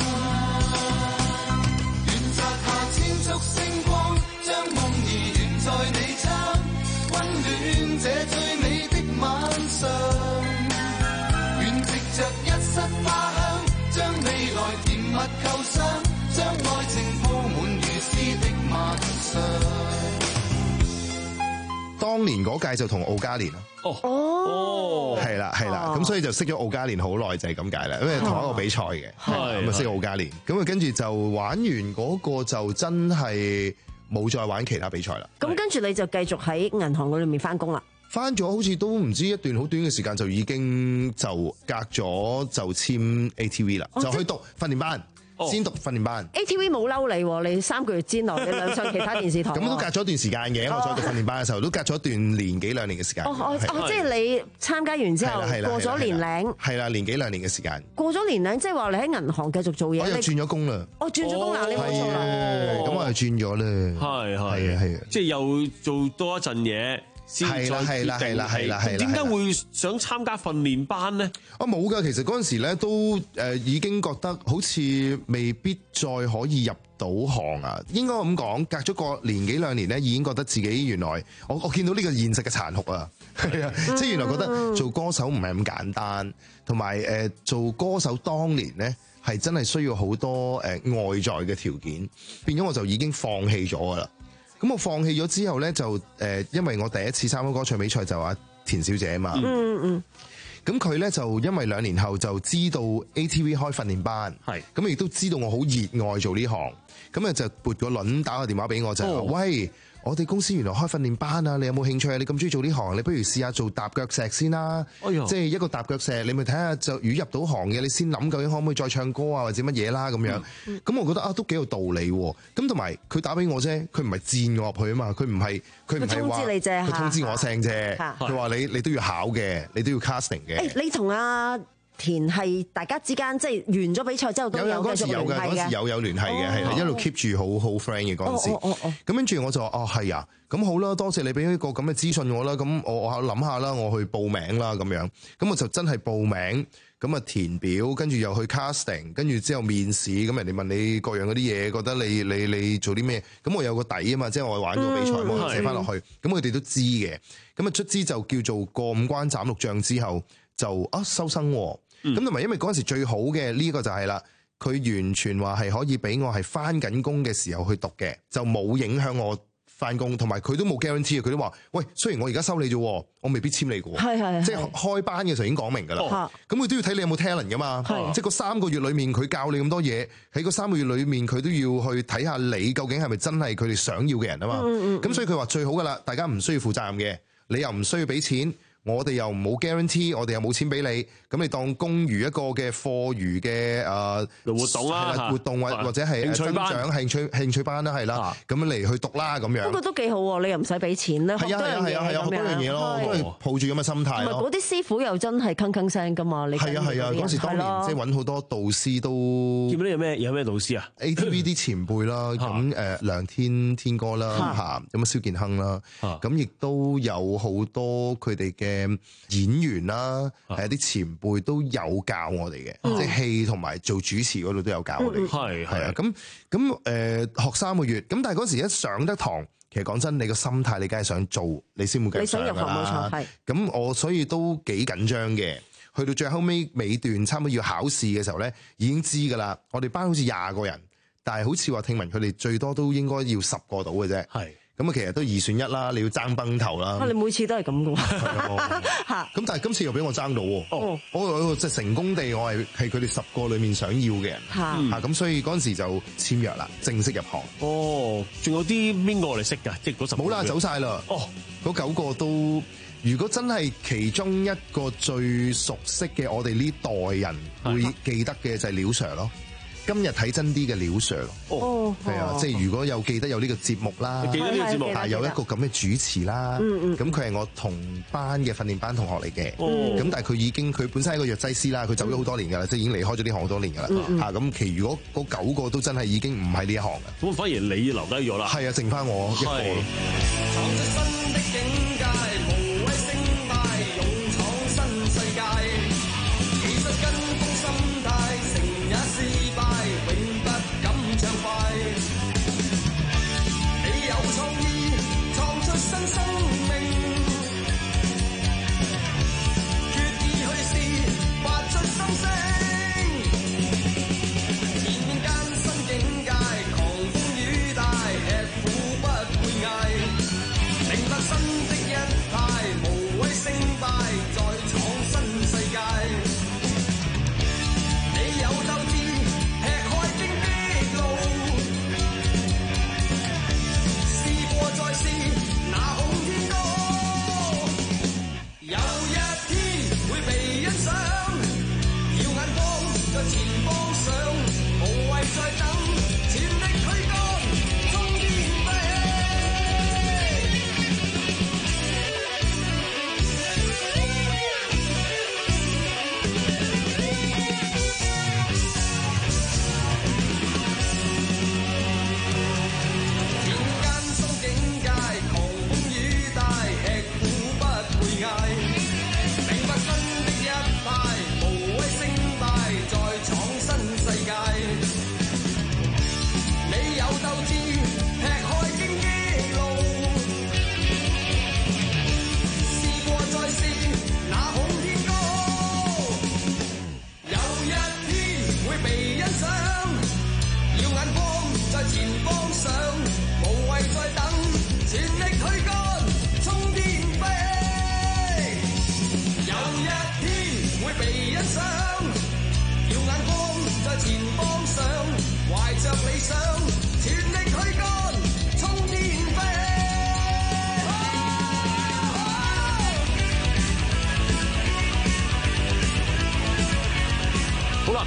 願摘下千束星光，將夢兒懸在你窗，溫暖這最美的晚上。願藉着一室花香，將未來甜蜜構想，將愛情鋪滿如詩的晚上。 當年嗰屆就同奧嘉蓮啦， 哦哦， 係啦係啦，咁所以就識咗奧嘉蓮好耐就係咁解啦，因為同一個比賽嘅，咁啊識奧嘉蓮，咁啊跟住就玩完嗰個就真係冇再玩其他比賽啦。 咁跟住你就繼續喺銀行嗰裏面翻工啦。 翻咗好似都唔知一段好短嘅時間就已經就隔咗就簽 A T V 啦，就去讀訓練班。 先讀訓練班。 A T V 冇嬲你喎，你三個月之內你兩上其他電視台。 咁都隔咗一段時間嘅，我再讀訓練班嘅時候都隔咗一段年幾兩年嘅時間。 哦哦哦，即係你參加完之後過咗年零。 係啦，年幾兩年嘅時間。 過咗年零，即係話你喺銀行繼續做嘢。 我又轉咗工啦。 我轉咗工啦，你冇錯啦。 咁我又轉咗啦。 係係係啊係啊， 即係又做多一陣嘢。先再決定係點解會想參加訓練班咧？ 啊冇㗎，其實嗰陣時咧都誒已經覺得好似未必再可以入到行啊。應該咁講，隔咗個年幾兩年咧，已經覺得自己原來我我見到呢個現實嘅殘酷啊，係啊，即係原來覺得做歌手唔係咁簡單，同埋誒做歌手當年咧係真係需要好多誒外在嘅條件，變咗我就已經放棄咗㗎啦。咁我放棄咗之後咧，就誒，因為我第一次參加歌唱比賽就阿田小姐啊嘛。嗯嗯。咁佢咧就因為兩年後就知道 A T V 開訓練班，係咁亦都知道我好熱愛做呢行，咁啊就撥個輪打個電話俾我就係話：哦、喂，我哋公司原來開訓練班啊，你有冇興趣啊？你咁中意做呢行，你不如試下做踏腳石先啦。哎、即係一個踏腳石，你咪睇下就如果入到行嘅，你先諗究竟可唔可以再唱歌啊，或者乜嘢啦咁樣。咁、嗯嗯、我覺得啊，都幾有道理喎。咁同埋佢打俾我啫，佢唔係戰我入去啊嘛，佢唔係佢唔係話佢通知我一聲啫。佢話你你都要考嘅，你都要 casting 嘅。 誒，你同阿田係大家之間即係完咗比賽之後都有繼續聯繫嘅。 嗰時有有聯繫嘅，係啦，一路 keep 住好好 friend 嘅嗰陣時。咁跟住我就話：哦，係啊，咁好啦，多謝你俾一個咁嘅資訊我啦。咁我我諗下啦，我去報名啦咁樣。咁我就真係報名，咁啊填表，跟住又去 casting，跟住之後面試。咁人哋問你各樣嗰啲嘢，覺得你你你做啲咩？咁我有個底啊嘛，即係我玩過比賽，嗯、我寫翻落去。咁佢哋都知嘅。咁啊卒之就叫做過五關斬六將之後，就啊收生喎。咁同埋因為嗰陣時最好嘅呢個就係啦，佢完全話係可以俾我係翻緊工嘅時候去讀嘅，就冇影響我翻工，同埋佢都冇 guarantee 佢都話：喂，雖然我而家收你啫，我未必簽你嘅。係係即係開班嘅時候已經講明㗎啦。咁佢都要睇你有冇 talent 㗎嘛。即係嗰三個月裡面佢教你咁多嘢，喺嗰三個月裡面佢都要去睇下你究竟係咪真係佢哋想要嘅人啊嘛。咁、嗯嗯、所以佢話最好㗎啦，大家唔需要負責任嘅，你又唔需要俾錢。我哋又冇 guarantee，我哋又冇錢俾你，咁你當公餘一個嘅課餘嘅誒活動啦， 活動或或者係增長興趣興趣班啦，係啦，咁樣嚟去讀啦咁樣。 不過都幾好喎，你又唔使俾錢啦，學多樣嘢咁樣。係啊係啊係啊，學多樣嘢咯，都係抱住咁嘅心態咯。唔係嗰啲師傅又真係鏗鏗聲噶嘛？你係啊係啊，嗰時當年即係揾好多導師都。 見到有咩有咩導師啊 ？A T V 啲前輩啦，咁誒梁天天哥啦嚇，咁啊蕭健亨啦，咁亦都有好多佢哋嘅演員啦，係一啲前輩都有教我哋嘅，即係戲同埋做主持嗰度都有教我哋。係係啊，咁咁誒學三個月，咁但係嗰時一上得堂，其實講真，你個心態你梗係想做，你先會繼續上㗎啦。你想入行冇錯，係。咁我所以都幾緊張嘅。去到最後尾尾段，差唔多要考試嘅時候咧，已經知㗎啦。我哋班好似廿個人，但係好似話聽聞佢哋最多都應該要十個到嘅啫。係。咁啊，其實都二選一啦，你要爭崩頭啦。 你每次都係咁嘅喎。 嚇！咁但係今次又俾我爭到喎。哦。我即係成功地，我係係佢哋十個裏面想要嘅人。嚇。嚇！咁所以嗰陣時就簽約啦，正式入行。 哦。仲有啲邊個我哋識㗎？即係嗰十個。 冇啦，走晒啦。哦。嗰九個都，如果真係其中一個最熟悉嘅，我哋呢代人會記得嘅就係廖 Sir 咯。今日睇真啲嘅廖 Sir 咯，哦，係啊，即係如果有記得有呢個節目啦， 記得呢個節目係有一個咁嘅主持啦，咁佢係我同班嘅訓練班同學嚟嘅，咁、嗯、但係佢已經佢本身係一個藥劑師啦，佢走咗好多年㗎啦，即係已經離開咗呢行好多年㗎啦，嚇咁、嗯，其餘嗰嗰九個都真係已經唔喺呢一行嘅， 咁反而你留低咗啦， 係啊，剩翻我一令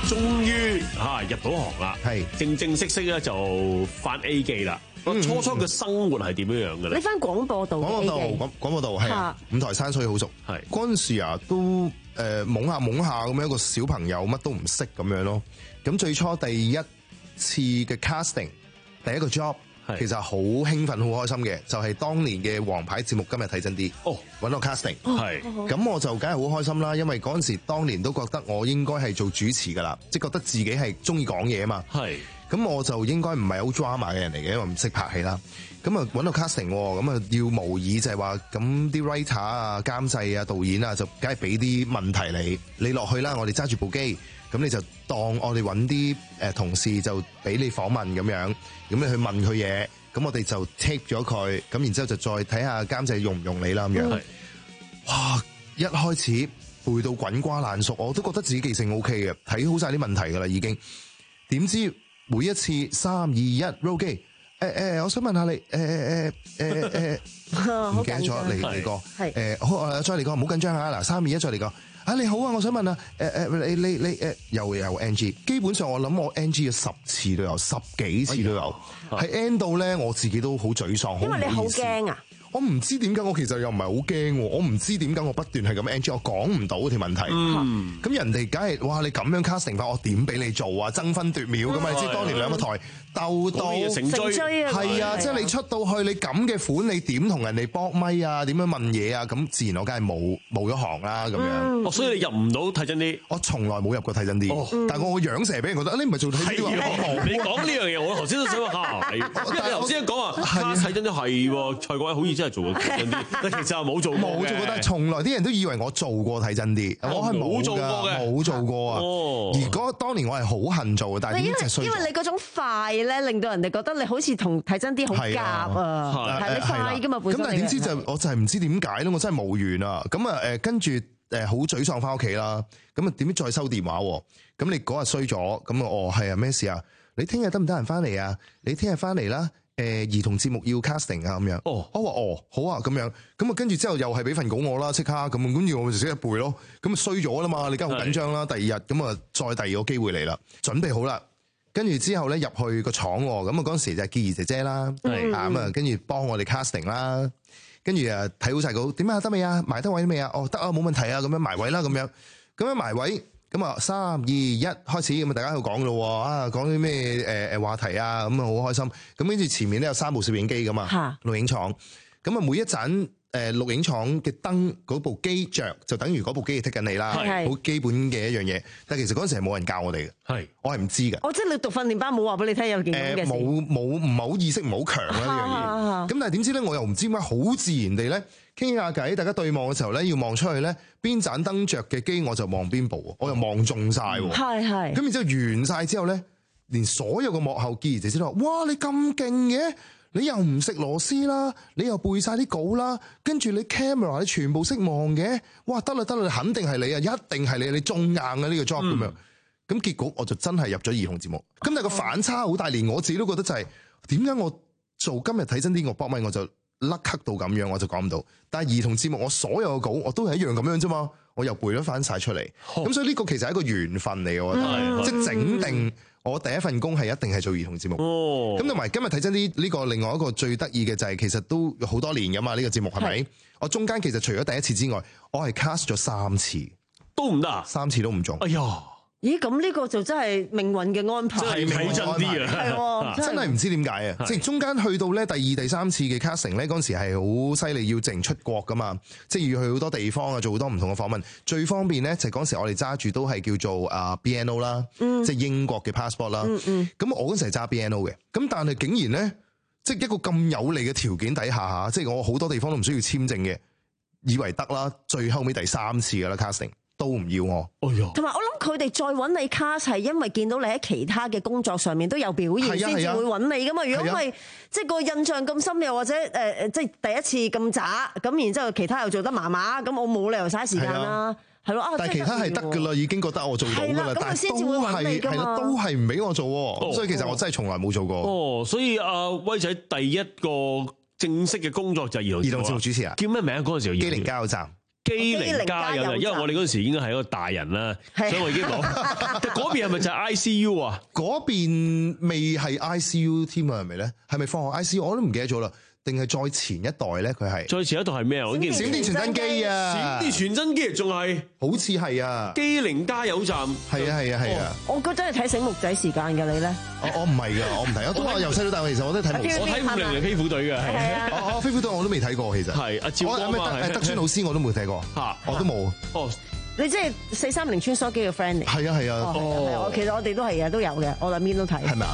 終於嚇入到行啦， 係正正式式咧就翻 A 記啦。 嗯初初嘅生活係點樣樣嘅咧？ 你翻廣播道嘅廣播 A 道， 記廣廣播道係啊五台山，所以好熟。 係嗰陣時啊，都誒懵下懵下咁樣，一個小朋友乜都唔識咁樣咯。咁最初第一次嘅 casting，第一個 job。其實好興奮、好開心嘅，就係、是、當年嘅王牌節目今日睇真啲，哦，揾我 casting，係，咁我就梗係好開心啦，因為嗰陣時當年都覺得我應該係做主持噶啦，即係覺得自己係中意講嘢啊嘛，係，咁我就應該唔係好 drama 嘅人嚟嘅，因為唔識拍戲啦，咁啊揾到 casting，咁啊要模擬就係話，咁啲 writer 啊、監製啊、導演啊，就梗係俾啲問題你，你落去啦，我哋揸住部機。咁你就當我哋揾啲誒同事就俾你訪問咁樣，咁你去問佢嘢，咁我哋就 take 咗佢，咁然之後就再睇下監製用唔用你啦咁樣。哇！一開始背到滾瓜爛熟，我都覺得自己記性 O K 嘅，睇好晒啲問題噶啦已經。點知每一次三二一 roll 機，誒誒，我想問下你，誒誒誒誒，唔記得咗嚟嚟過，誒好，再嚟過，唔好緊張嚇，嗱三二一再嚟過。啊你好啊，我想問啊，誒誒你你你誒又有 N G， 基本上我諗我 N G 咗十次都有，十幾次都有，係 N 到咧我自己都好沮喪， 因為你好驚啊！ 我唔知點解，我其實又唔係好驚，我唔知點解我不斷係咁 N G， 我講唔到條問題。嗯，咁人哋梗係哇，你咁樣 casting 法，我點俾你做啊？爭分奪秒噶嘛，你知當年兩個台鬥到成追啊， 係啊，即係你出到去，你咁嘅款，你點同人哋搏咪啊？點樣問嘢啊？咁自然我梗係冇冇咗行啦咁樣。 哦，所以你入唔到睇真啲， 我從來冇入過睇真啲。但係我個樣成日俾人覺得，你唔係做睇真啲喎。 你講呢樣嘢，我頭先都想話嚇你。你頭先講話睇真啲係喎，蔡國偉好似真係做過睇真啲，但其實冇做過冇做過，但係從來啲人都以為我做過睇真啲，我係冇做過嘅， 冇做過啊。而嗰當年我係好恨做嘅，但係點解衰咗？ 因為你嗰種快咧，令到人哋覺得你好似同睇真啲好夾啊，係你快噶嘛本身。 咁但係點知就我就係唔知點解咧，我真係無緣啊。咁啊誒，跟住誒好沮喪翻屋企啦。咁啊點知再收電話？咁你嗰日衰咗，咁啊哦係啊咩事啊？你聽日得唔得閒翻嚟啊？你聽日翻嚟啦。誒兒童節目要 casting 啊咁樣，哦，我話哦好啊咁樣，咁啊跟住之後又係俾份稿我啦，即刻咁，跟住我咪就即刻背咯，咁啊衰咗啦嘛，你梗係好緊張啦。第二日咁啊再第二個機會嚟啦，準備好啦，跟住之後咧入去個廠，咁啊嗰陣時就係潔兒姐姐啦，啊咁啊跟住幫我哋 casting 啦，跟住啊睇好晒稿，點啊得未啊？埋得位未啊？哦得啊冇問題啊，咁樣埋位啦咁樣，咁樣埋位。咁啊，三二一開始，咁啊，大家喺度講咯，啊，講啲咩誒誒話題啊，咁啊，好開心。咁跟住前面咧有三部攝影機噶嘛，錄影廠。咁啊，每一盞誒錄影廠嘅燈嗰部機着，就等於嗰部機係剔緊你啦，好基本嘅一樣嘢。但係其實嗰陣時係冇人教我哋嘅，係我係唔知嘅。 哦，即係你讀訓練班冇話俾你聽有件咁嘅事。 冇冇唔係好意識，唔好強啦呢樣嘢。咁但係點知咧，我又唔知點解好自然地咧。傾下偈，大家對望嘅時候咧，要望出去咧，邊盞燈着嘅機我就望邊部，我又望中晒喎。係係。咁然之後完晒之後咧，連所有嘅幕後潔兒姐姐都話：哇！你咁勁嘅，你又唔食螺絲啦，你又背晒啲稿啦，跟住你 camera 你全部識望嘅，哇！得啦得啦，肯定係你啊，一定係你，你中硬啊呢個 job 咁樣。咁結果我就真係入咗兒童節目。咁但係個反差好大，連我自己都覺得就係點解我做今日睇真啲我搏咪我就。甩咳到咁樣我就講唔到，但係兒童節目我所有嘅稿我都係一樣咁樣啫嘛，我又背咗翻晒出嚟，咁、哦、所以呢個其實係一個緣分嚟，我覺得，嗯、即係整定我第一份工係一定係做兒童節目。咁同埋今日睇真啲呢個另外一個最得意嘅就係、是、其實都好多年噶嘛呢、這個節目係咪？我中間其實除咗第一次之外，我係 cast 咗三次， 都唔得， 三次都唔中。 哎呀！ 咦，咁呢個就真係命運嘅安排， 真係睇真啲啊！ 係真係唔知點解啊！即係中間去到咧第二、第三次嘅 casting 咧，嗰陣時係好犀利，要淨出國噶嘛，即係要去好多地方啊，做好多唔同嘅訪問。最方便咧就係嗰陣時我哋揸住都係叫做啊 B N O 啦、嗯，即係英國嘅 passport 啦。咁、嗯嗯、我嗰陣時係揸 B N O 嘅，咁但係竟然咧，即係一個咁有利嘅條件底下嚇，即係我好多地方都唔需要簽證嘅，以為得啦，最後尾第三次噶啦 casting。都唔要我， 同埋我諗佢哋再揾你 cast 係因為見到你喺其他嘅工作上面都有表現，先至會揾你噶嘛。如果唔係，即係個印象咁深，又或者誒誒，即係第一次咁渣，咁然之後其他又做得麻麻，咁我冇理由嘥時間啦，係咯。 但係其他係得噶啦，已經覺得我做到噶啦，但係都係係啦，都係唔俾我做，所以其實我真係從來冇做過。 哦，所以阿威仔第一個正式嘅工作就係兒童兒童節目主持啊， 叫咩名嗰陣時？ 機靈加油站。 機靈加油站，因為我哋嗰陣時已經係一個大人啦，所以我已經講。但嗰邊係咪就係 I C U 啊？ 嗰邊未係 I C U 添啊？係咪咧？係咪放學 I C U？我都唔記得咗啦。定係再前一代咧？佢係再前一代係咩啊？我已經閃電傳真機啊！ 閃電傳真機仲係好似係啊！ 機靈加油站係啊係啊係啊！ 我覺得係睇醒目仔時間㗎，你咧？ 我我唔係㗎，我唔睇。我都話由細到大，其實我都睇無。 我睇五零零飛虎隊嘅，係啊！ 我我飛虎隊我都未睇過，其實係阿趙光嘛， 誒德川老師我都冇睇過，嚇我都冇。 哦， 你即係四三零穿梭機嘅 friend 嚟？ 係啊係啊！ 哦，其實我哋都係嘅，都有嘅，我兩邊都睇。 係咪啊？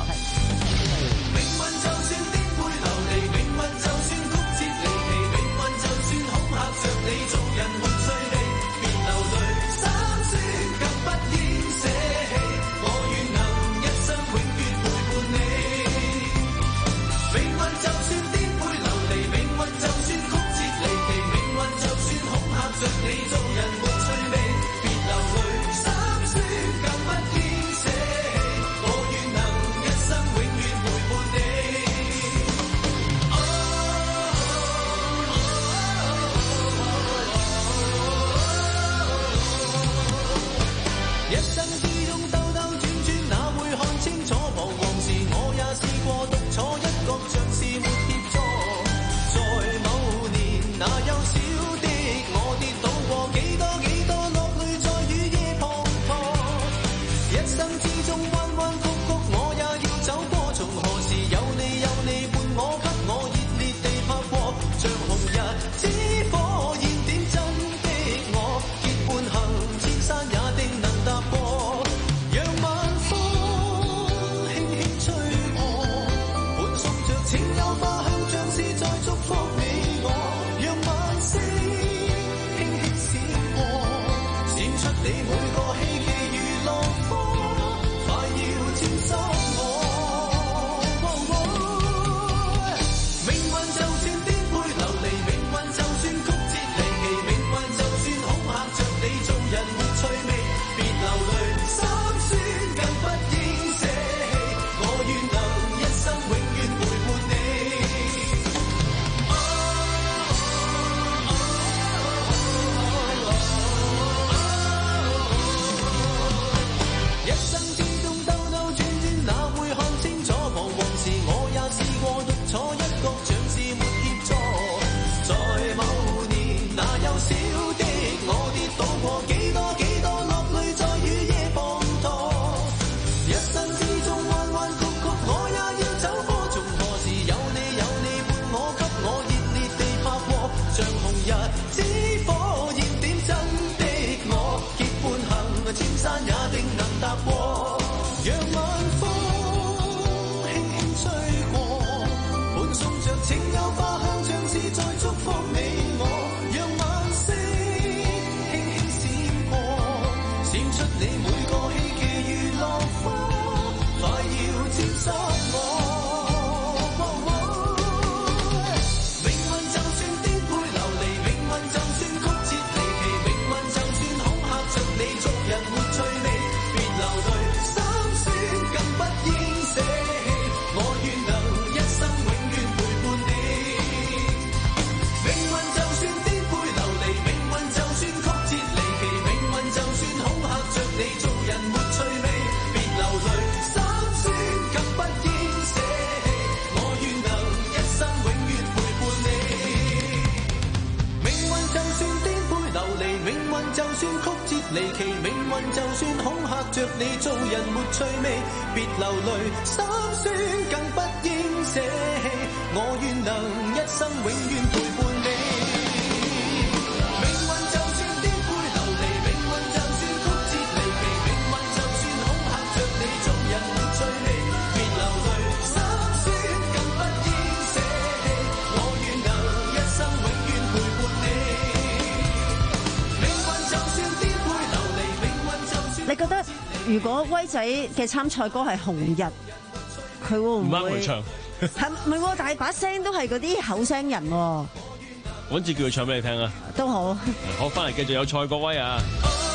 你覺得如果威仔嘅參賽歌係紅日，佢會唔會？ 唔啱佢唱。 係唔係喎？大把聲都係嗰啲口聲人喎。 揾字叫佢唱俾你聽啊！ 都好。 好，翻嚟繼續有蔡國威啊！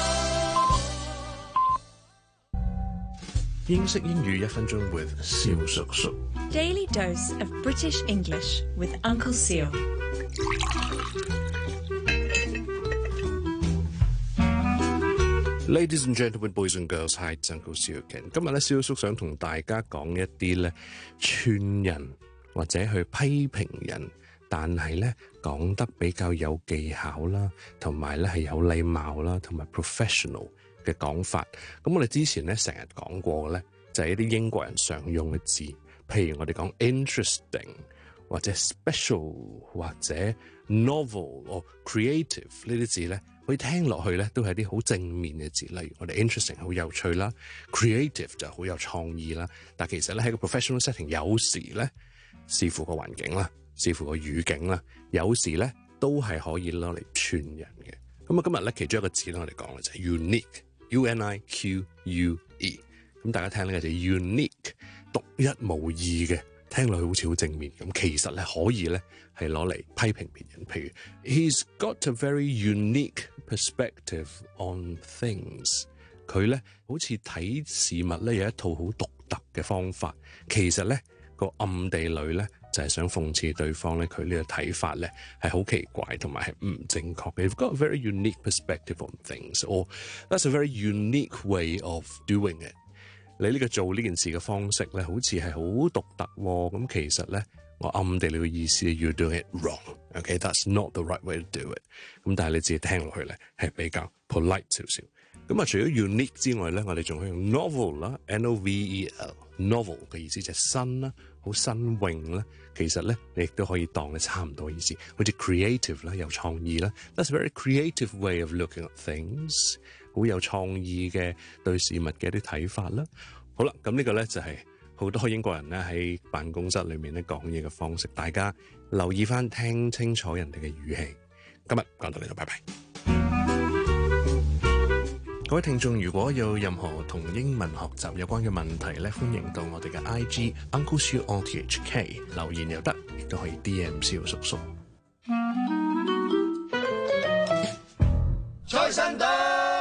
英式英語一分鐘 with 蕭叔叔。 Daily dose of British English with Uncle Seal。 Ladies and gentlemen, boys and girls, hi, it's Uncle Siu again。今日咧，蕭叔想同大家講一啲咧串人或者去批評人，但係咧講得比較有技巧啦，同埋咧係有禮貌啦，同埋 professional 嘅講法。咁我哋之前咧成日講過嘅咧，就係一啲英國人常用嘅字，譬如我哋講 interesting 或者 special 或者 novel or creative 呢啲字咧。佢聽落去咧，都係啲好正面嘅字，例如我哋 interesting 好有趣啦 ，creative 就好有創意啦。但其實咧喺個 professional setting，有時咧視乎個環境啦，視乎個語境啦，有時咧都係可以攞嚟串人嘅。咁啊，今日咧其中一個字咧，我哋講嘅就係 unique，U N I Q U E。咁大家聽呢個就 unique， 獨一無二嘅。聽落去好似好正面咁，其實咧可以咧係攞嚟批評別人。譬如 He's got a very unique perspective on things。佢咧好似睇事物咧有一套好獨特嘅方法。其實咧個暗地裏咧就係想諷刺對方咧，佢呢個睇法咧係好奇怪同埋係唔正確嘅。You've got a very unique perspective on things，or that's a very unique way of doing it。你呢個做呢件事嘅方式咧，好似係好獨特喎。咁其實咧，我暗地裏嘅意思 ，you're doing it wrong。OK，that's not the right way to do it。咁但係你自己聽落去咧，係比較 polite 少少。咁啊，除咗 unique 之外咧，我哋仲可以用 novel 啦 ，N O V E L。novel 嘅意思就係新啦，好新穎啦。其實咧，你亦都可以當嘅差唔多意思。好似 creative 啦，有創意啦。That's a very creative way of looking at things。好有創意嘅對事物嘅一啲睇法啦。好啦，咁呢個咧就係好多英國人咧喺辦公室裏面咧講嘢嘅方式，大家留意翻，聽清楚人哋嘅語氣。今日講到呢度，拜拜。各位聽眾，如果有任何同英文學習有關嘅問題咧，歡迎到我哋嘅 I G Uncle Siu O T H K 留言又得，亦都可以 D M 蕭叔叔。 財神到！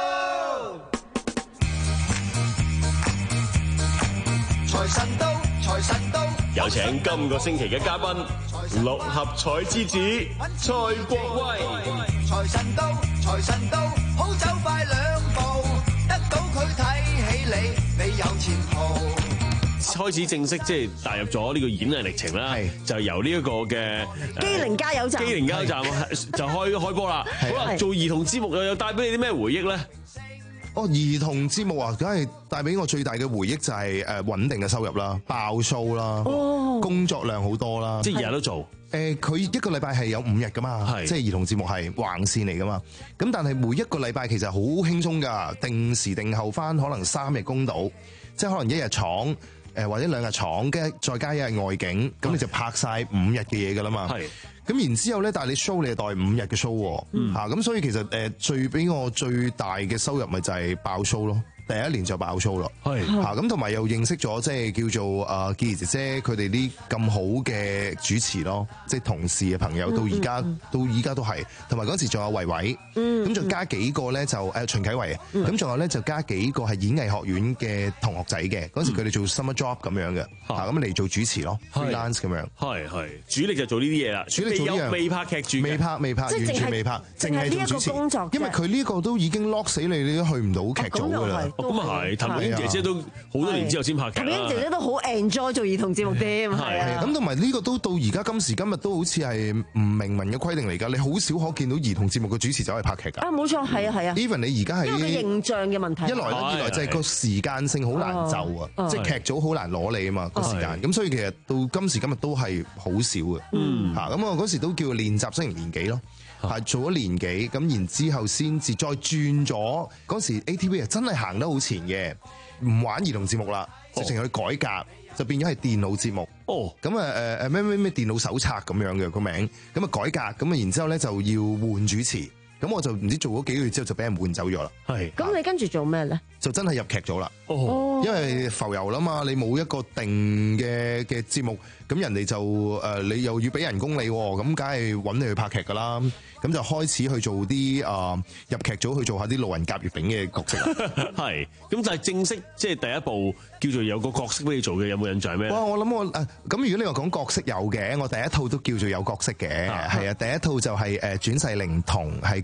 財神到，財神到， 有請今個星期嘅嘉賓六合彩之子蔡國威。 財神到，財神到，好走快兩步，得到佢睇起你，你有前途。 開始正式即係踏入咗呢個演藝歷程啦，就由呢一個嘅機靈加油站， 機靈加油站就開開波啦。好啦，做兒童節目又有帶俾你啲咩回憶咧？ 哦，兒童節目啊，梗係帶俾我最大嘅回憶就係誒穩定嘅收入啦，爆 show 啦，哦、工作量好多啦， 即係日日都做。 誒，佢、呃、一個禮拜係有五日噶嘛，即係兒童節目係橫線嚟噶嘛。咁但係每一個禮拜其實好輕鬆㗎，定時定候翻可能三日公道，即係可能一日廠。誒或者兩日廠，跟再加一日外景，咁你就拍晒五日嘅嘢㗎啦嘛。係，咁然之後咧，但係你 show 你係代五日嘅 show 喎。嗯。嚇，咁所以其實誒最俾我最大嘅收入咪就係爆 show 咯。第一年就爆 show 咯。係。嚇，咁同埋又認識咗即係叫做誒潔兒姐姐佢哋啲咁好嘅主持咯，即係同事嘅朋友到而家到而家都係，同埋嗰時仲有維維。嗯。咁就加幾個咧就誒秦啟維啊，咁仲有咧就加幾個係演藝學院嘅同學仔嘅，嗰時佢哋做 summer job 咁樣嘅，嚇咁嚟做主持咯 freelance 咁樣。 係係，主力就做呢啲嘢啦， 主力做呢樣， 未拍劇住， 未拍未拍，完全未拍，淨係做主持。因為佢呢個都已經 lock 死你，你都去唔到劇組㗎啦。 咁啊係，譚詠麟姐姐都好多年之後先拍劇啦。 譚詠麟姐姐都好 enjoy 做兒童節目添，係啊。 咁同埋呢個都到而家今時今日都好似係唔明文嘅規定嚟㗎，你好少可見到兒童節目嘅主持走去拍劇㗎。 啊，冇錯，係啊係啊。 Even 你而家係因為個形象嘅問題， 一來二來就係個時間性好難就啊，即係劇組好難攞你啊嘛個時間。咁所以其實到今時今日都係好少嘅。嗯，嚇咁我嗰時都叫練習生年幾咯。係做咗年幾，咁然之後先至再轉咗。嗰時 A T V 啊真係行得好前嘅，唔玩兒童節目啦，直情去改革，就變咗係電腦節目。哦，咁啊誒誒咩咩咩電腦手冊咁樣嘅個名，咁啊改革，咁啊然之後咧就要換主持，咁我就唔知做咗幾個月之後就俾人換走咗啦。係。咁你跟住做咩咧？ 就真係入劇組啦。哦，因為浮遊啦嘛，你冇一個定嘅嘅節目，咁人哋就誒、呃、你又要俾人工你，咁梗係揾你去拍劇噶啦。咁就開始去做啲啊、呃、入劇組去做下啲路人甲月餅嘅角色啦。係，咁就係正式即係第一部叫做有個角色俾你做嘅，有冇印象咩？哇！我諗我誒咁、呃、如果你話講角色有嘅，我第一套都叫做有角色嘅，係啊，啊，第一套就係誒轉世靈童，係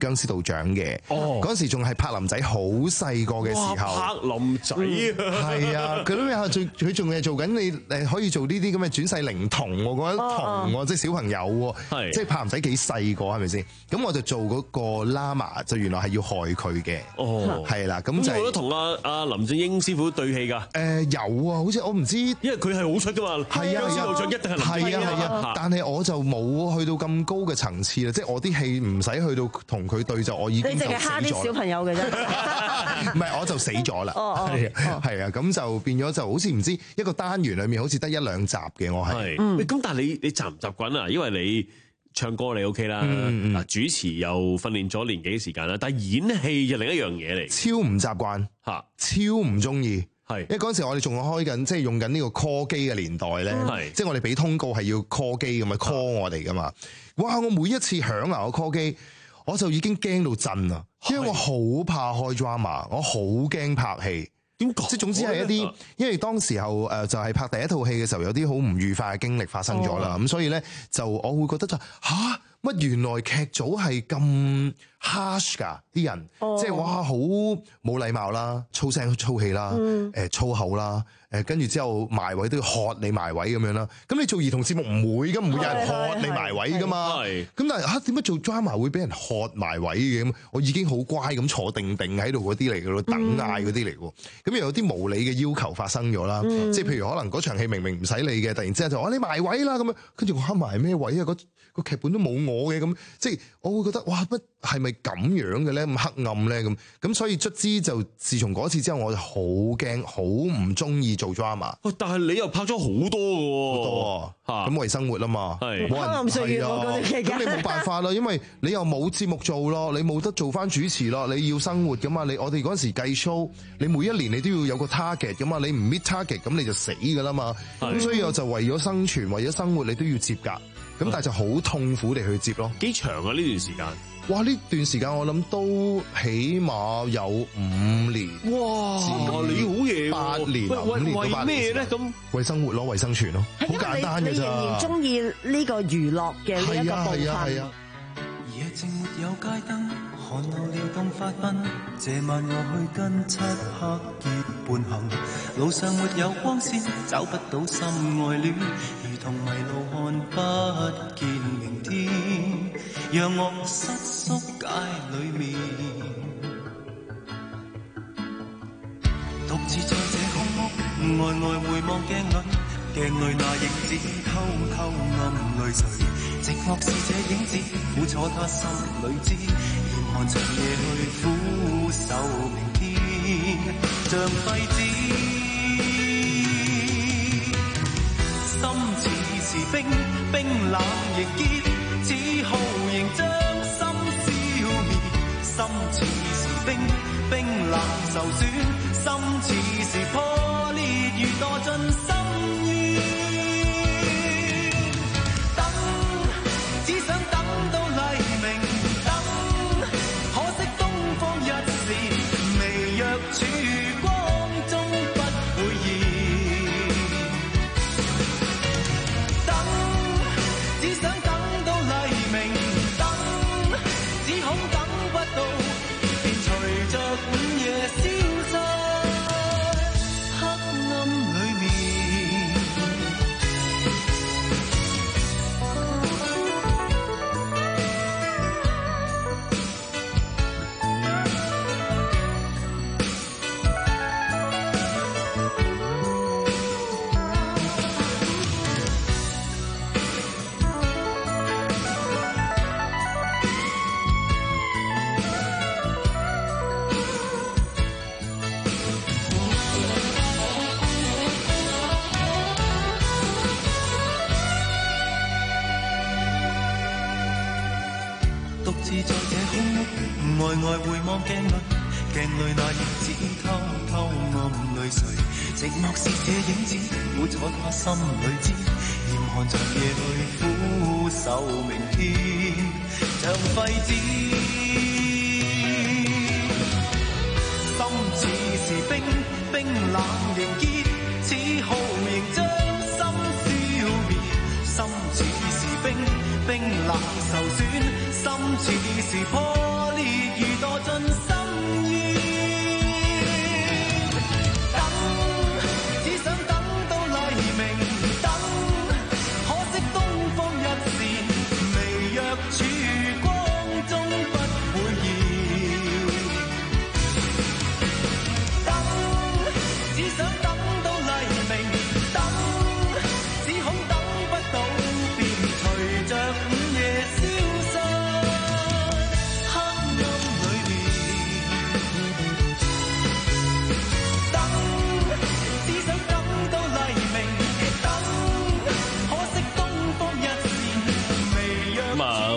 僵屍道長嘅。 哦嗰陣時仲係柏林仔好細個嘅時候。 哇柏林仔啊！ 係啊，佢都有最佢仲係做緊你誒可以做呢啲咁嘅轉世靈童喎，嗰啲童喎，即係小朋友喎，即係柏林仔幾細個係咪先？咁我就做嗰個 Lama，就原來係要害佢嘅。 哦， 係啦，咁就我覺得同阿阿林正英師傅對戲㗎。 誒有啊，好似我唔知，因為佢係好出㗎嘛。 係啊僵屍道長一定係林正英係啊係啊，但係我就冇去到咁高嘅層次啦，即係我啲戲唔使去到同佢對就我已經你淨係蝦啲小朋友嘅啫， 唔係我就死咗啦。 哦哦係啊係啊，咁就變咗就好似唔知一個單元裡面好似得一兩集嘅我係。 係。咁但係你你習唔習慣啊？因為你唱歌你 OK 啦， 嗯嗱主持又訓練咗年幾時間啦，但係演戲就另一樣嘢嚟。 超唔習慣嚇， 超唔中意。 係， 因為嗰陣時我哋仲開緊，即係用緊呢個 call 機嘅年代咧， 係即係我哋俾通告係要 call 機咁啊 call 我哋噶嘛。哇！我每一次響啊個 call 機，我就已經驚到震啊，因為我好怕開 drama，我好驚拍戲。 點講？ 即係總之係一啲，因為當時候誒就係拍第一套戲嘅時候，有啲好唔愉快嘅經歷發生咗啦。咁、哦、所以咧就我會覺得就吓乜原來劇組係咁 harsh 㗎啲人，哦、即係哇好冇禮貌啦，粗聲粗氣啦，誒、嗯呃、粗口啦，誒跟住之後埋位都要喝你埋位咁樣啦。咁你做兒童節目唔會㗎，唔會有人喝你埋位㗎嘛。咁但係嚇點解做 drama 會俾人喝埋位嘅？咁我已經好乖咁坐定定喺度嗰啲嚟㗎咯，等嗌嗰啲嚟喎。咁又有啲無理嘅要求發生咗啦，嗯、即係譬如可能嗰場戲明明唔使你嘅，突然之間就話你埋位啦咁樣，跟住我埋咩位啊？個個劇本都冇我嘅咁，即係我會覺得哇乜係咪咁樣嘅咧？咁黑暗咧咁，咁所以卒之就自從嗰次之後，我就好驚，好唔中意做 drama。 喂，但係你又拍咗好多嘅喎， 好多啊，咁為生活啊嘛， 係黑暗歲月嗰段期間， 咁你冇辦法啦，因為你又冇節目做咯，你冇得做翻主持咯，你要生活噶嘛。你我哋嗰陣時計 show，你每一年你都要有個 target 噶嘛，你唔 meet target 咁你就死噶啦嘛。咁所以我就為咗生存，為咗生活，你都要接㗎。咁但係就好痛苦地去接咯。 幾長啊呢段時間？ 哇！呢段時間我諗都起碼有五年。 哇！你好嘢喎！ 八年啊，五年到八年。為咩咧？咁為生活咯，為生存咯，好簡單嘅咋。 你仍然中意呢個娛樂嘅呢一個部分。 係啊係啊。 夜靜沒有街燈，看到了東發昏。這晚我去跟漆黑結伴行，路上沒有光線，找不到心愛戀，如同迷路看不見明天，讓我失縮街裏面，獨自在這空屋，呆呆回望鏡裏，鏡裏那影子偷偷暗淚垂，寂寞是這影子，苦楚他心裏知，嚴寒長夜去苦守明天，像廢紙。心似是冰，冰冷凝結，似酷刑將心消滅。心似是冰，冰冷受損，心似是破裂，如墮進深淵。等，只想等到黎明，等，可惜東方一線，微弱曙光終不會現。等，只想等到黎明，等，只恐等不到，便隨着午夜消失黑暗裏面。獨自在這空屋，呆呆回望鏡裏，鏡裏那影子偷偷暗淚垂，寂寞是這影子，苦楚他心裏知，嚴寒長夜去苦守明天，像廢紙。心似是冰，冰冷凝結，似酷刑將心消滅。心似是冰，冰冷受損，心似是破裂，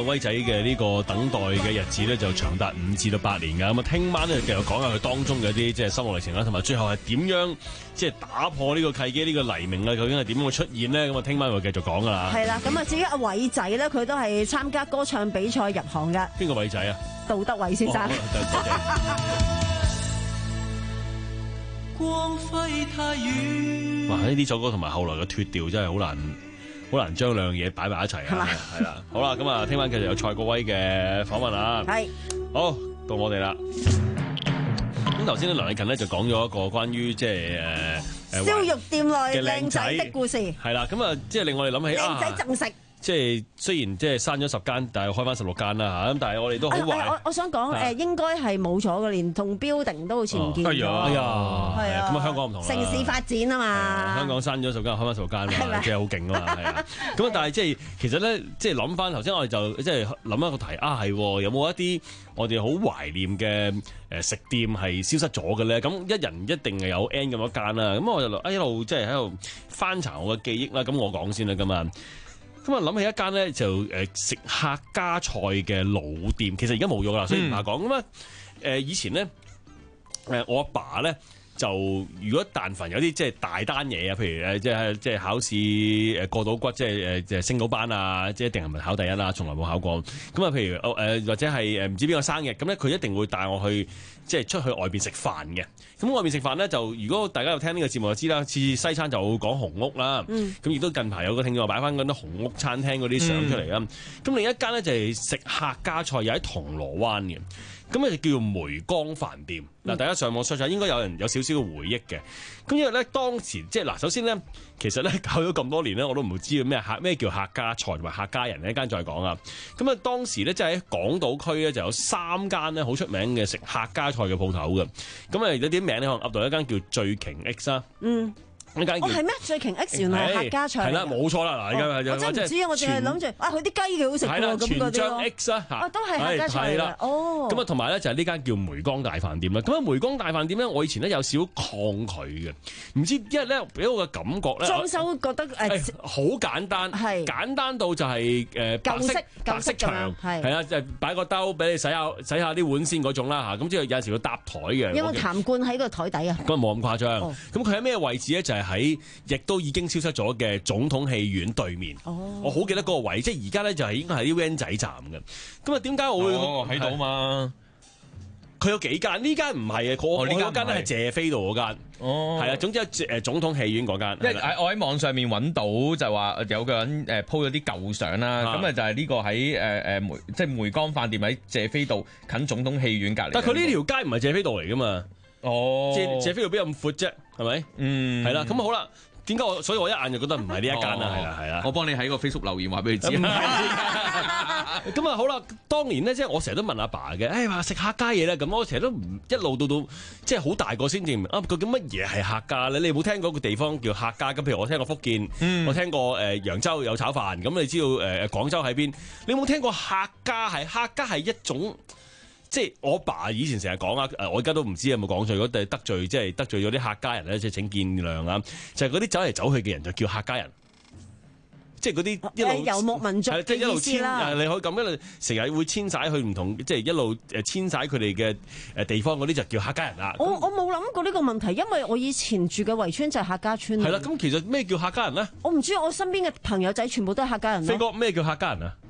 威仔嘅呢個等待嘅日子咧，就長達五至到八年㗎。咁啊，聽晚咧繼續講下佢當中嘅一啲即係心路歷程啦，同埋最後係點樣即係打破呢個契機，呢、呢個黎明啊，究竟係點樣會出現呢？咁啊，聽晚會繼續講㗎啦。 係啦，咁啊，至於阿偉仔咧，佢都係參加歌唱比賽入行㗎。 邊個偉仔啊？ 杜德偉先生。 光輝太遠。 哇！呢首歌同埋後來嘅脫調真係好難，好難將兩樣嘢擺埋一齊啊！係啦，好啦，咁啊，聽晚繼續有蔡國威嘅訪問啊。 係， 好到我哋啦。咁頭先咧，梁禮勤咧就講咗一個關於即係誒誒燒肉店內靚仔的故事。 係啦，咁啊，即係令我哋諗起靚仔贈食。 即係雖然即係閂咗十間，但係開翻十六間啦嚇。咁但係我哋都好懷。 我我想講誒，應該係冇咗嘅，連同 building 都好似唔見咗。 哎呀，係啊。咁啊，香港唔同啦。 城市發展啊嘛。 香港閂咗十間，開翻十六間嘛，即係好勁啊嘛，係啊。咁啊，但係即係其實咧，即係諗翻頭先，我哋就即係諗一個題啊，係有冇一啲我哋好懷念嘅誒食店係消失咗嘅咧？咁一人一定係有 N 咁多間啦。咁我就一路即係喺度翻查我嘅記憶啦。咁我講先啦，咁啊。咁啊，諗起一間咧就誒食客家菜嘅老店，其實而家冇咗啦，所以唔怕講。咁啊誒以前咧誒我阿爸咧就如果但凡有啲即係大單嘢啊，譬如誒即係即係考試誒過到骨，即係誒即係升到班啊，即係一定係咪考第一啦？從來冇考過。咁啊，譬如誒或者係誒唔知邊個生日，咁咧佢一定會帶我去即係出去外邊食飯嘅。咁外面食飯咧，就如果大家有聽呢個節目就知啦，次次西餐就會講紅屋啦。咁亦都近排有個聽眾擺翻嗰啲紅屋餐廳嗰啲相出嚟啦。咁、嗯、另一間咧就係食客家菜，又喺銅鑼灣嘅。咁咧就叫梅江飯店。嗱、嗯，大家上網 search 下，應該有人有少少嘅回憶嘅。咁因為咧當時即係嗱，首先咧其實咧搞咗咁多年咧，我都唔知道咩客咩叫客家菜同埋客家人，一間再講啊。咁啊當時咧即係喺港島區咧就有三間咧好出名嘅食客家菜嘅鋪頭嘅。咁啊有啲名咧可能噏到一間叫醉瓊 X 啊。嗯。 哦，係咩？醉瓊 X 原來係客家菜。 係啦，冇錯啦。嗱，而家我真係唔知啊，我淨係諗住啊，佢啲雞幾好食喎，咁嗰啲咯。 X 啊， 啊都係客家菜啦。哦。 咁啊，同埋咧就係呢間叫梅江大飯店啦。咁啊，梅江大飯店咧，我以前咧有少少抗拒嘅，唔知因為咧俾我嘅感覺咧， 裝修覺得誒好簡單，係簡單到就係誒白色白色牆，係係啊，就擺個兜俾你洗下洗下啲碗先嗰種啦嚇。咁之後有陣時要搭台嘅。 有冇痰罐喺個台底啊？ 咁啊冇咁誇張。咁佢喺咩位置咧？就係喺亦都已經消失咗嘅總統戲院對面。哦，我好記得嗰個位，即係而家咧就係應該係啲 van 仔站嘅。咁啊，點解我會喺度嘛？ 佢有幾間？呢間唔係啊，我呢間咧係謝飛道嗰間。哦，係啊，總之誒總統戲院嗰間。 因為我喺網上面揾到就話有個人誒 po 咗啲舊相啦，咁啊就係呢個喺誒誒梅即係梅江飯店喺謝飛道近總統戲院隔離。 但係佢呢條街唔係謝飛道嚟噶嘛？哦，謝謝飛道邊有咁闊啫？係咪？嗯，係啦。咁好啦。點解我？所以我一眼就覺得唔係呢一間啦，係啦，係啦。 我幫你喺個 Facebook 留言話俾你知。 咁啊好啦，當年咧即係我成日都問阿爸嘅，誒話食客家嘢咧，咁我成日都唔一路到到即係好大個先至明啊，究竟乜嘢係客家咧？你有冇聽過個地方叫客家？咁譬如我聽過福建，嗯、我聽過誒揚州有炒飯，咁你知道誒廣州喺邊？你有冇聽過客家係客家係一種？即係我爸以前成日講啊，誒我而家都唔知有冇講錯，如果得罪即係得罪咗啲客家人咧，即係請見諒啊！就係嗰啲走嚟走去嘅人就叫客家人，即係嗰啲一路遊牧民族嘅意思啦。 你可以咁一路成日會遷徙去唔同，即係一路誒遷徙佢哋嘅誒地方嗰啲就叫客家人啦。 我我冇諗過呢個問題，因為我以前住嘅圍村就係客家村。 係啦，咁其實咩叫客家人咧？ 我唔知，我身邊嘅朋友仔全部都係客家人。 飛哥，咩叫客家人啊？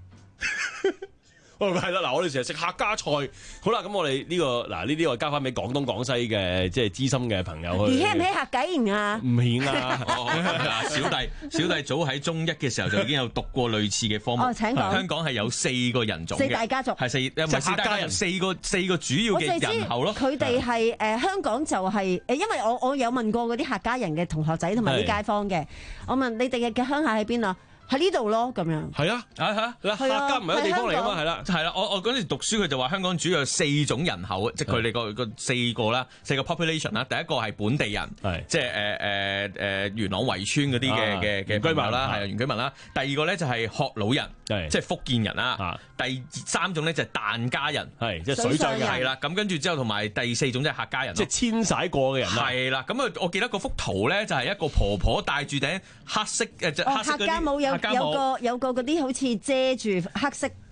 哦，係啦，嗱，我哋成日食客家菜，好啦，咁我哋呢個嗱呢啲我交翻俾廣東廣西嘅即係資深嘅朋友去。 而起唔起客家人啊？ 唔顯啊！ 嗱，小弟小弟早喺中一嘅時候就已經有讀過類似嘅科目。 哦，請講。 香港係有四個人種嘅， 四大家族係四，唔係四大家人，四個四個主要嘅人口咯。 佢哋係誒香港就係誒，因為我我有問過嗰啲客家人嘅同學仔同埋啲街坊嘅，我問你哋嘅嘅鄉下喺邊啊？喺呢度咯，咁樣。 係啊，啊嚇，客家唔係一個地方嚟噶嘛，係啦， 係啦。我我嗰陣時讀書，佢就話香港主要有四種人口，即係佢哋個個四個啦，四個 population 啦。第一個係本地人，即係誒誒誒元朗圍村嗰啲嘅嘅嘅居民啦，係啊原居民啦。第二個咧就係學老人，即係福建人啦。第三種咧就係疍家人，係即係水上人，係啦。咁跟住之後同埋第四種即係客家人， 即係遷徙過嘅人啦。 係啦，咁啊，我記得嗰幅圖咧就係一個婆婆戴住頂黑色誒，即係黑色嗰啲。 有個有個嗰啲好似遮住黑色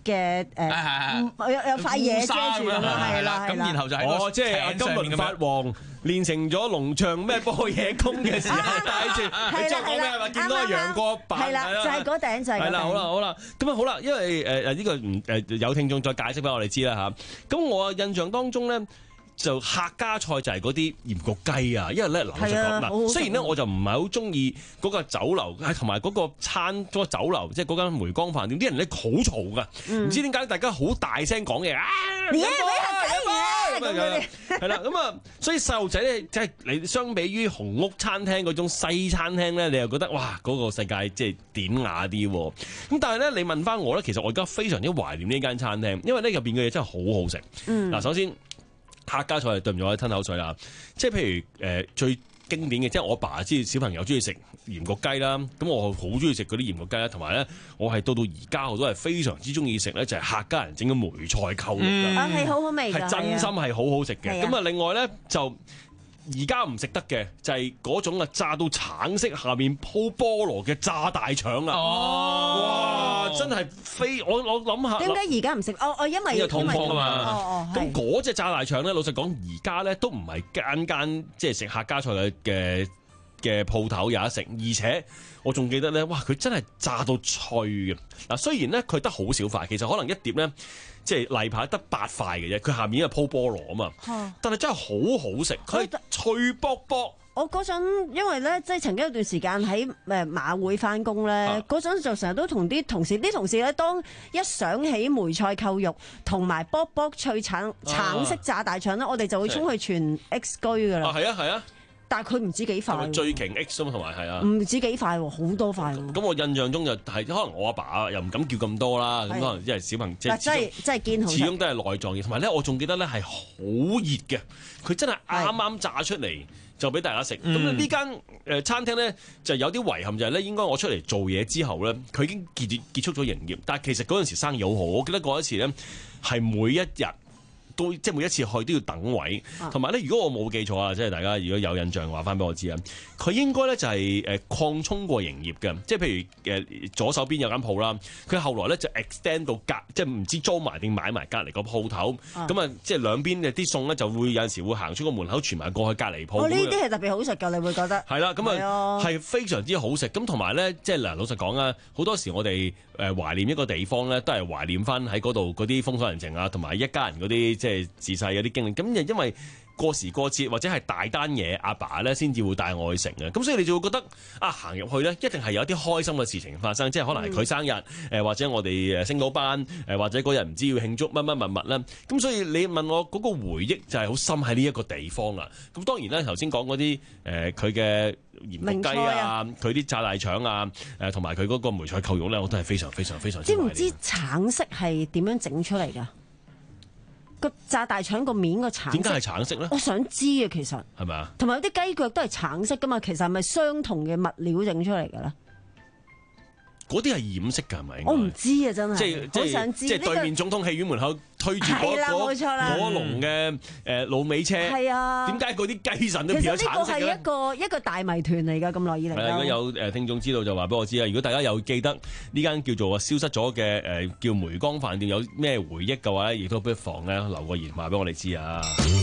嘅誒，有有塊嘢遮住咁樣，係啦係啦。 咁然後就喺哦，即係阿金輪法王練成咗龍象咩波野功嘅時候戴住，你即係講咩係咪？見到阿楊過扮係啦，就係嗰頂就係嗰頂。 係啦，好啦好啦，咁啊好啦，因為誒誒呢個唔誒有聽眾再解釋俾我哋知啦嚇。咁我印象當中咧。就客家菜就係嗰啲鹽焗雞啊，因為咧老實講嗱，雖然咧我就唔係好中意嗰個酒樓，同埋嗰個餐嗰個酒樓，即係嗰間梅江飯店，啲人咧好嘈噶，唔知點解大家好大聲講嘢啊！ 你嘢俾客雞嘅， 係啦，咁啊，所以細路仔咧，即係你相比於紅屋餐廳嗰種西餐廳咧，你又覺得哇嗰個世界即係典雅啲喎。咁但係咧，你問翻我咧，其實我而家非常之懷念呢間餐廳，因為咧入邊嘅嘢真係好好食。嗱，首先。客家菜對唔住我吞口水啦，即係譬如誒、呃、最經典嘅，即係我爸知小朋友中意食鹽焗雞啦，咁我好中意食嗰啲鹽焗雞啦，同埋咧我係到到而家我都係非常之中意食咧，就係客家人整嘅梅菜扣肉㗎， 啊係好好味㗎， 係真心係好好食嘅。咁啊，另外咧就。而家唔食得嘅就係嗰種啊炸到橙色下面鋪菠蘿嘅炸大腸啊！哦，哇，真係非我我諗下。 點解而家唔食？哦哦，因為因為痛風啊嘛。 哦哦， 咁嗰隻炸大腸咧，老實講，而家咧都唔係間間即係食客家菜嘅嘅嘅鋪頭有得食，而且我仲記得咧，哇！佢真係炸到脆嘅。嗱，雖然咧佢得好少塊，其實可能一碟咧。即係例牌得八塊嘅啫，佢下面係鋪菠蘿啊嘛，但係真係好好食，佢係脆卜卜。 我嗰陣因為咧，即係曾經有段時間喺誒馬會翻工咧，嗰陣就成日都同啲同事，啲同事咧當一想起梅菜扣肉同埋卜卜脆橙橙色炸大腸咧，我哋就會衝去全 X 居噶啦。 啊，係啊，係啊。 但係佢唔知幾塊， 最勁 X 啊嘛，同埋係啊， 唔知幾塊喎，好多塊喎。 咁我印象中就係可能我阿爸又唔敢叫咁多啦，咁可能因為小朋友即係真係真係堅好， 始終都係內臟嘢，同埋咧我仲記得咧係好熱嘅，佢真係啱啱炸出嚟就俾大家食。咁呢間誒餐廳咧就有啲遺憾就係咧，應該我出嚟做嘢之後咧，佢已經結結束咗營業，但係其實嗰陣時生意好好，我記得嗰一次咧係每一日。都即係每一次去都要等位，同埋咧，如果我冇記錯啊，即係大家如果有印象話翻俾我知啊，佢應該咧就係誒擴充過營業嘅，即係譬如誒左手邊有間鋪啦，佢後來咧就 extend 到隔，即係唔知租埋定買埋隔離個鋪頭，咁啊即係兩邊嘅啲餸咧就會有陣時會行出個門口傳埋過去隔離鋪。 哦，呢啲係特別好食㗎，你會覺得係啦，咁啊係非常之好食。咁同埋咧，即係嗱老實講啊，好多時我哋誒懷念一個地方咧，都係懷念翻喺嗰度嗰啲風土人情啊，同埋一家人嗰啲。即係自細有啲經歷，咁就因為過時過節或者係大單嘢，阿爸咧先至會帶我去食嘅，咁所以你就會覺得啊行入去咧，一定係有一啲開心嘅事情發生，即係可能係佢生日，誒、嗯、或者我哋誒升到班，誒或者嗰日唔知要慶祝乜乜物物啦，咁所以你問我嗰個回憶就係好深喺呢一個地方啦。咁當然啦，頭先講嗰啲誒佢嘅鹽焗雞啊，佢啲炸大腸啊，誒同埋佢嗰個梅菜扣肉咧，我都係非常非常非常之懷念。 知唔知橙色係點樣整出嚟㗎？個炸大腸個面個橙色， 點解係橙色咧？ 我想知啊，其實係咪啊？ 同埋有啲雞腳都係橙色噶嘛，其實係咪相同嘅物料整出嚟嘅咧？ 嗰啲係染色㗎，係咪？ 我唔知啊，真係， 即係好想知。即係對面總統戲院門口推住嗰嗰嗰籠嘅誒滷味車，係啊？點解嗰啲雞腎都變咗橙色嘅咧？ 其實呢個係一個一個大謎團嚟㗎，咁耐以嚟。 係啊，如果有誒聽眾知道就話俾我知啊。如果大家有記得呢間叫做消失咗嘅誒叫梅江飯店有咩回憶嘅話咧，亦都不妨咧留個言話俾我哋知啊。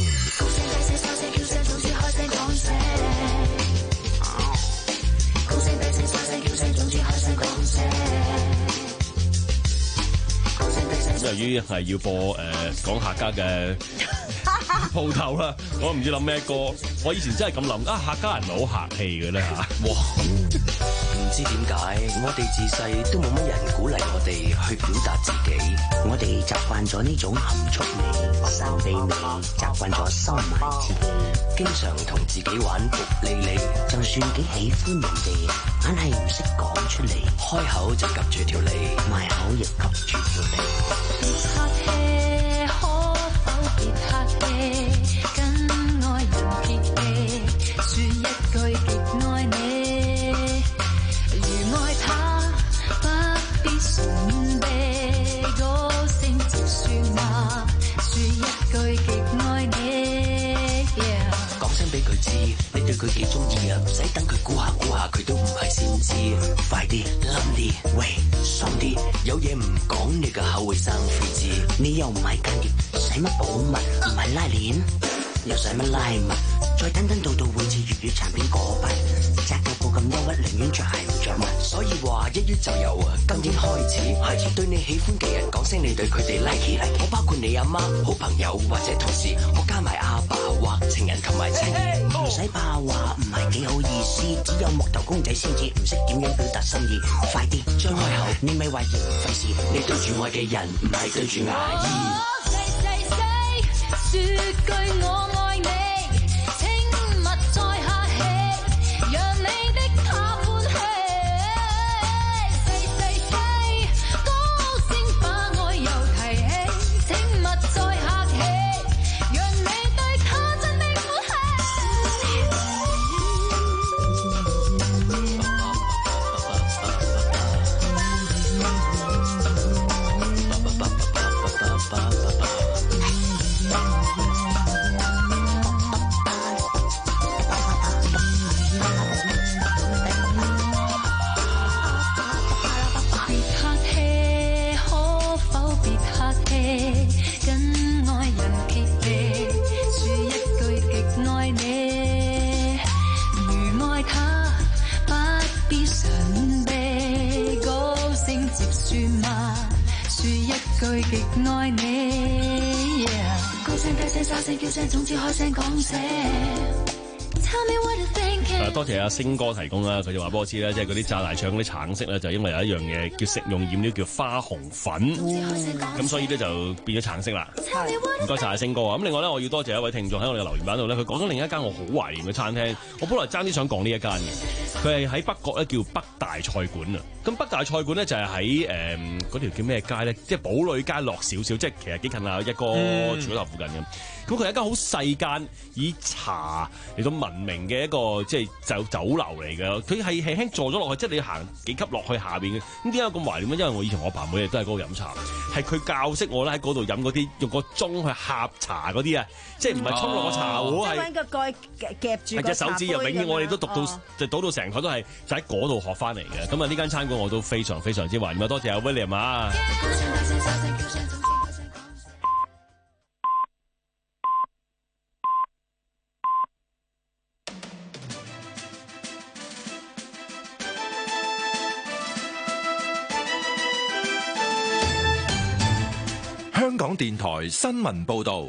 由於係要播誒、呃、講客家嘅鋪頭啦，我唔知諗咩歌。我以前真係咁諗啊，客家人係好客氣嘅咧嚇。哇！ 唔知點解，我哋自細都冇乜人鼓勵我哋去表達自己。我哋習慣咗呢種含蓄味、收地味，習慣咗收埋自己，經常同自己玩獨利利。就算幾喜歡人哋，硬係唔識講出嚟，開口就夾住條脷，埋口亦夾住條脷。別客氣，可否別客氣？跟愛人別氣，說一句極愛你。如愛他，不必神秘，高聲直説話，說一句極愛你。講聲俾佢知，你對佢幾中意啊！唔使等佢估下估下，佢都唔係先知。快啲諗啲，喂，爽啲， 有嘢唔講，你個口會生痱滋。你又唔係間諜，使乜保密？唔係拉鏈，又使乜拉密？再等等到到會似粵語殘片嗰筆，紮個布咁憂鬱，寧願着鞋唔着襪。所以話一於就由啊，今天開始，開始對你喜歡嘅人講聲你對佢哋 like like。我包括你阿媽、好朋友或者同事，我加埋阿爸或情人同埋妻兒。唔使怕話唔係幾好意思，只有木頭公仔先至唔識點樣表達心意。快啲張開口，你咪話嫌費事，你對住我嘅人唔係對住牙醫。 細細細説句我愛你。 多謝阿星哥提供啦，佢就話俾我知咧，即係嗰啲炸大腸嗰啲橙色咧，就因為有一樣嘢叫食用染料叫花紅粉，咁、嗯、所以咧就變咗橙色啦。唔該晒阿星哥啊！咁另外咧，我要多謝一位聽眾喺我哋嘅留言板度咧，佢講咗另一間我好懷念嘅餐廳，我本來爭啲想講呢一間嘅，佢係喺北角咧叫北大菜館啊。咁北大菜館咧就係喺誒嗰條叫咩街咧？即係寶女街落少少，即係其實幾近啊一個柱頭附近咁。咁佢係一間好細間以茶嚟到聞名嘅一個即係就酒樓嚟嘅，佢係輕輕坐咗落去，即係你行幾級落去下邊嘅。咁點解咁懷念咧？因為我以前我阿爸每日都喺嗰度飲茶，係佢教識我咧喺嗰度飲嗰啲用個盅去呷茶嗰啲啊，即係唔係沖落個茶壺係。 揾個蓋夾住個隻手指又永遠我哋都讀到、 哦、 就倒到成台都係就喺嗰度學翻嚟嘅。咁啊呢間餐館我都非常非常之懷念啊！多謝阿 William 啊！ 香港電台新聞報道，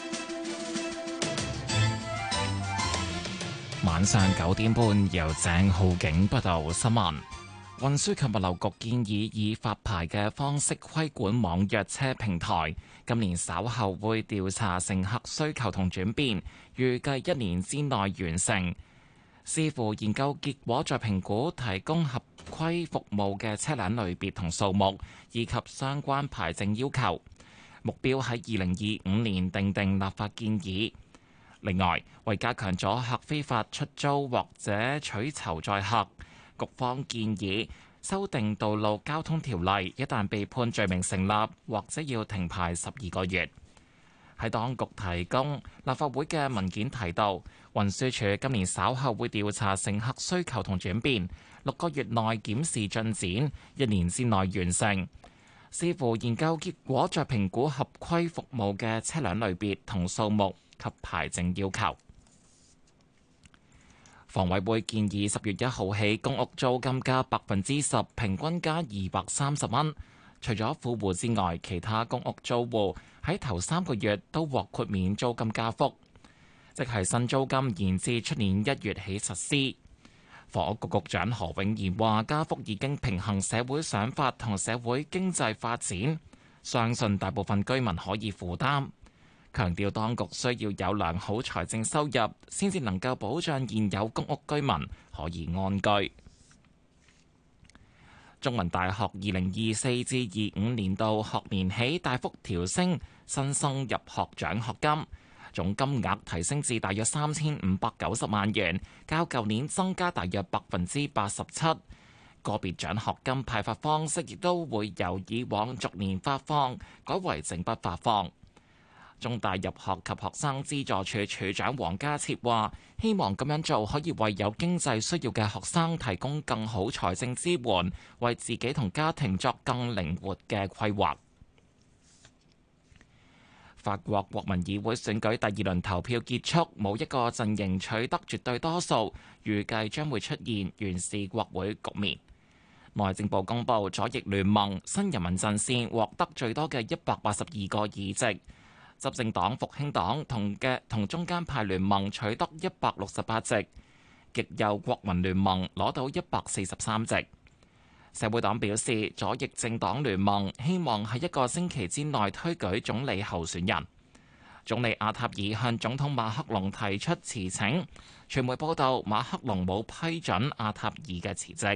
晚上九點半由鄭浩景報道新聞。運輸及物流局建議以發牌嘅方式規管網約車平台，今年稍後會調查乘客需求同轉變，預計一年之內完成。視乎研究結果再評估提供合規服務嘅車輛類別同數目，以及相關牌證要求。目標喺二零二五年訂定立法建議。另外，為加強阻嚇非法出租或者取酬載客，局方建議修訂道路交通條例，一旦被判罪名成立，或者要停牌十二個月。喺當局提供立法會嘅文件提到，運輸署今年稍後會調查乘客需求同轉變，六個月內檢視進展，一年之內完成。視乎研究結果，再評估合規服務嘅車輛類別同數目及牌證要求。房委會建議十月一號起，公屋租金加百分之十，平均加二百三十蚊。除咗富戶之外，其他公屋租戶喺頭三個月都獲豁免租金加幅，即係新租金延至出年一月起實施。房屋局局長何永賢話：加幅已經平衡社會想法同社會經濟發展，相信大部分居民可以負擔。強調當局需要有良好財政收入，先至能夠保障現有公屋居民可以安居。中文大學二零二四至二五年度學年起大幅調升新生入學獎學金，總金額提升至大約三千五百九十萬元，較舊年增加大約百分之八十七。個別獎學金派發方式亦都會由以往逐年發放改為整筆發放。 中大入學及學生資助處處長黃家徹話，希望咁樣做可以為有經濟需要嘅學生提供更好財政支援，為自己同家庭作更靈活嘅規劃。法國國民議會選舉第二輪投票結束，冇一個陣營取得絕對多數，預計將會出現懸峙國會局面。內政部公布，左翼聯盟新人民陣線獲得最多嘅一百八十二個議席，執政黨復興黨同嘅同中間派聯盟取得一百六十八席，極右國民聯盟攞到一百四十三席。社會黨表示，左翼政黨聯盟希望喺一個星期之內推舉總理候選人。總理阿塔爾向總統馬克龍提出辭請，傳媒報道馬克龍冇批准阿塔爾嘅辭職。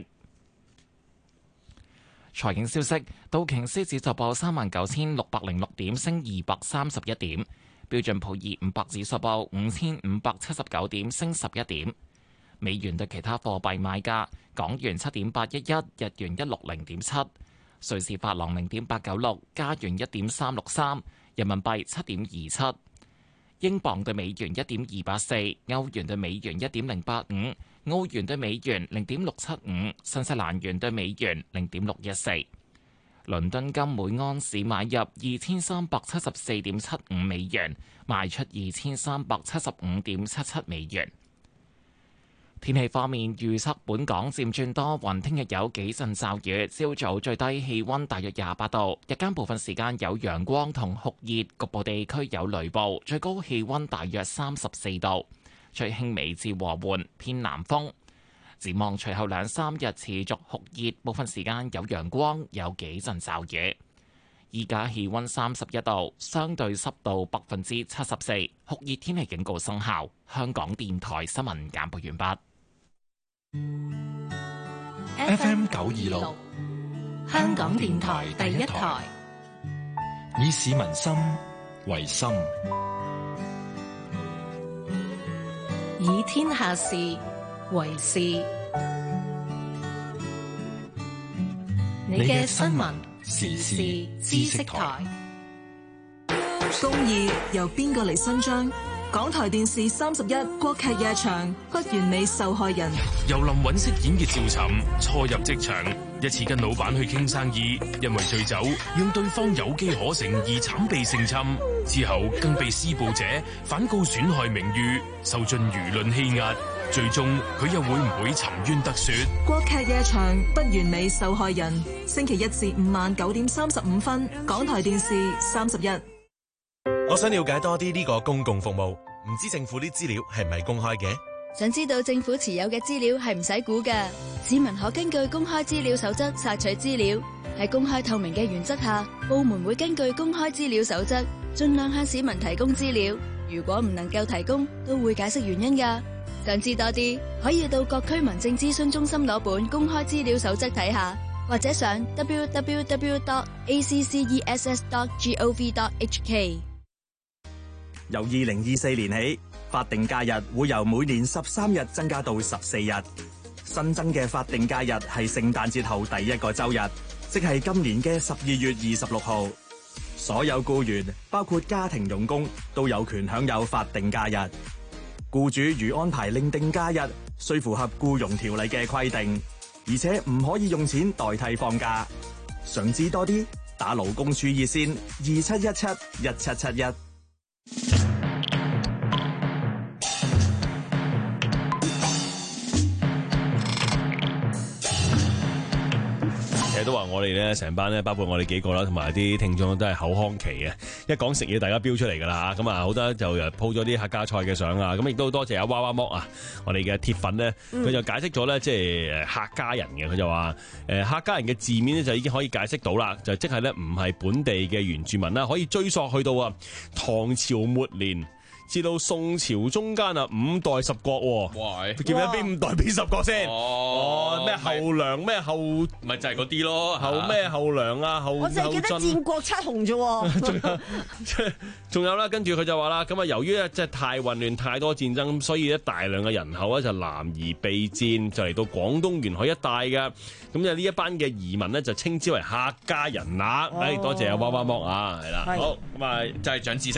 財經消息，道瓊斯指數報三萬九千六百零六點，升二百三十一點；標準普爾五百指數報五千五百七十九點，升十一點。美元對其他貨幣賣價：港元七點八一一，日元一六零點七，瑞士法郎零點八九六，加元一點三六三，人民幣七點二七，英鎊對美元一點二八四，歐元對美元一點零八五，澳元對美元零點六七五，新西蘭元對美元零點六一四。倫敦金每安士買入二千三百七十四點七五美元，賣出二千三百七十五點七七美元。天氣方面，預測本港漸轉多雲，聽日有幾陣驟雨，朝早最低氣溫大約廿八度，日間部分時間有陽光同酷熱，局部地區有雷暴，最高氣溫大約三十四度，吹輕微至和緩偏南風。展望隨後兩三日持續酷熱，部分時間有陽光，有幾陣驟雨。依家氣溫三十一度，相對濕度百分之七十四，酷熱天氣警告生效。香港電台新聞簡報完畢。 F M 九二六， 香港電台第一台， 以市民心為心， 以天下事為事。你嘅新聞時事知識台， 公義由邊個嚟伸張？港台電視三十一國劇夜場，不完美受害人。 由林允飾演嘅趙尋初入職場，一次跟老闆去傾生意，因為醉酒讓對方有機可乘而慘被性侵，之後更被施暴者反告損害名譽，受盡輿論欺壓，最終佢又會唔會沉冤得雪？ 國劇夜場，不完美受害人，星期一至五晚九點三十五分，港台電視三十一。 我想了解多啲呢個公共服務，唔知政府啲資料係唔係公開嘅？ 想知道政府持有嘅資料係唔使估㗎，市民可根據公開資料守則索取資料。喺公開透明嘅原則下，部門會根據公開資料守則，盡量向市民提供資料。如果唔能夠提供，都會解釋原因㗎。想知多啲，可以到各區民政諮詢中心攞本公開資料守則睇下，或者上 w w w dot a c c e s s dot gov dot h k。 由二零二四年起，法定假日會由每年十三日增加到十四日。新增嘅法定假日係聖誕節後第一個週日，即係今年嘅十二月二十六號。所有僱員，包括家庭傭工，都有權享有法定假日。僱主如安排另定假日，需符合僱傭條例嘅規定，而且唔可以用錢代替放假。想知多啲，打勞工處熱線二七一七一七七一。 其實都話我哋咧成班咧，包括我哋幾個啦，同埋啲聽眾都係口腔期嘅。一講食嘢，大家飆出嚟噶啦嚇。咁啊，好多就鋪咗啲客家菜嘅相啊。咁亦都多謝阿娃娃剝啊，我哋嘅鐵粉咧，佢就解釋咗咧，即係客家人嘅。佢就話誒客家人嘅字面咧就已經可以解釋到啦，就即係咧唔係本地嘅原住民啦，可以追溯去到啊唐朝末年。至到宋朝中間啊，五代十國喎。哇！叫咩？邊五代邊十國先？哦，咩後梁咩後？ 咪就係嗰啲咯。 後咩後梁啊？後我淨係記得戰國七雄啫喎。 仲有即係仲有啦，跟住佢就話啦，咁啊由於咧即係太混亂、太多戰爭，所以咧大量嘅人口咧就南移避戰，就嚟到廣東沿海一帶嘅。咁就呢一班嘅移民咧就稱之為客家人啦。誒，多謝阿娃娃剝啊，係啦。好，咁啊就係長知識啊！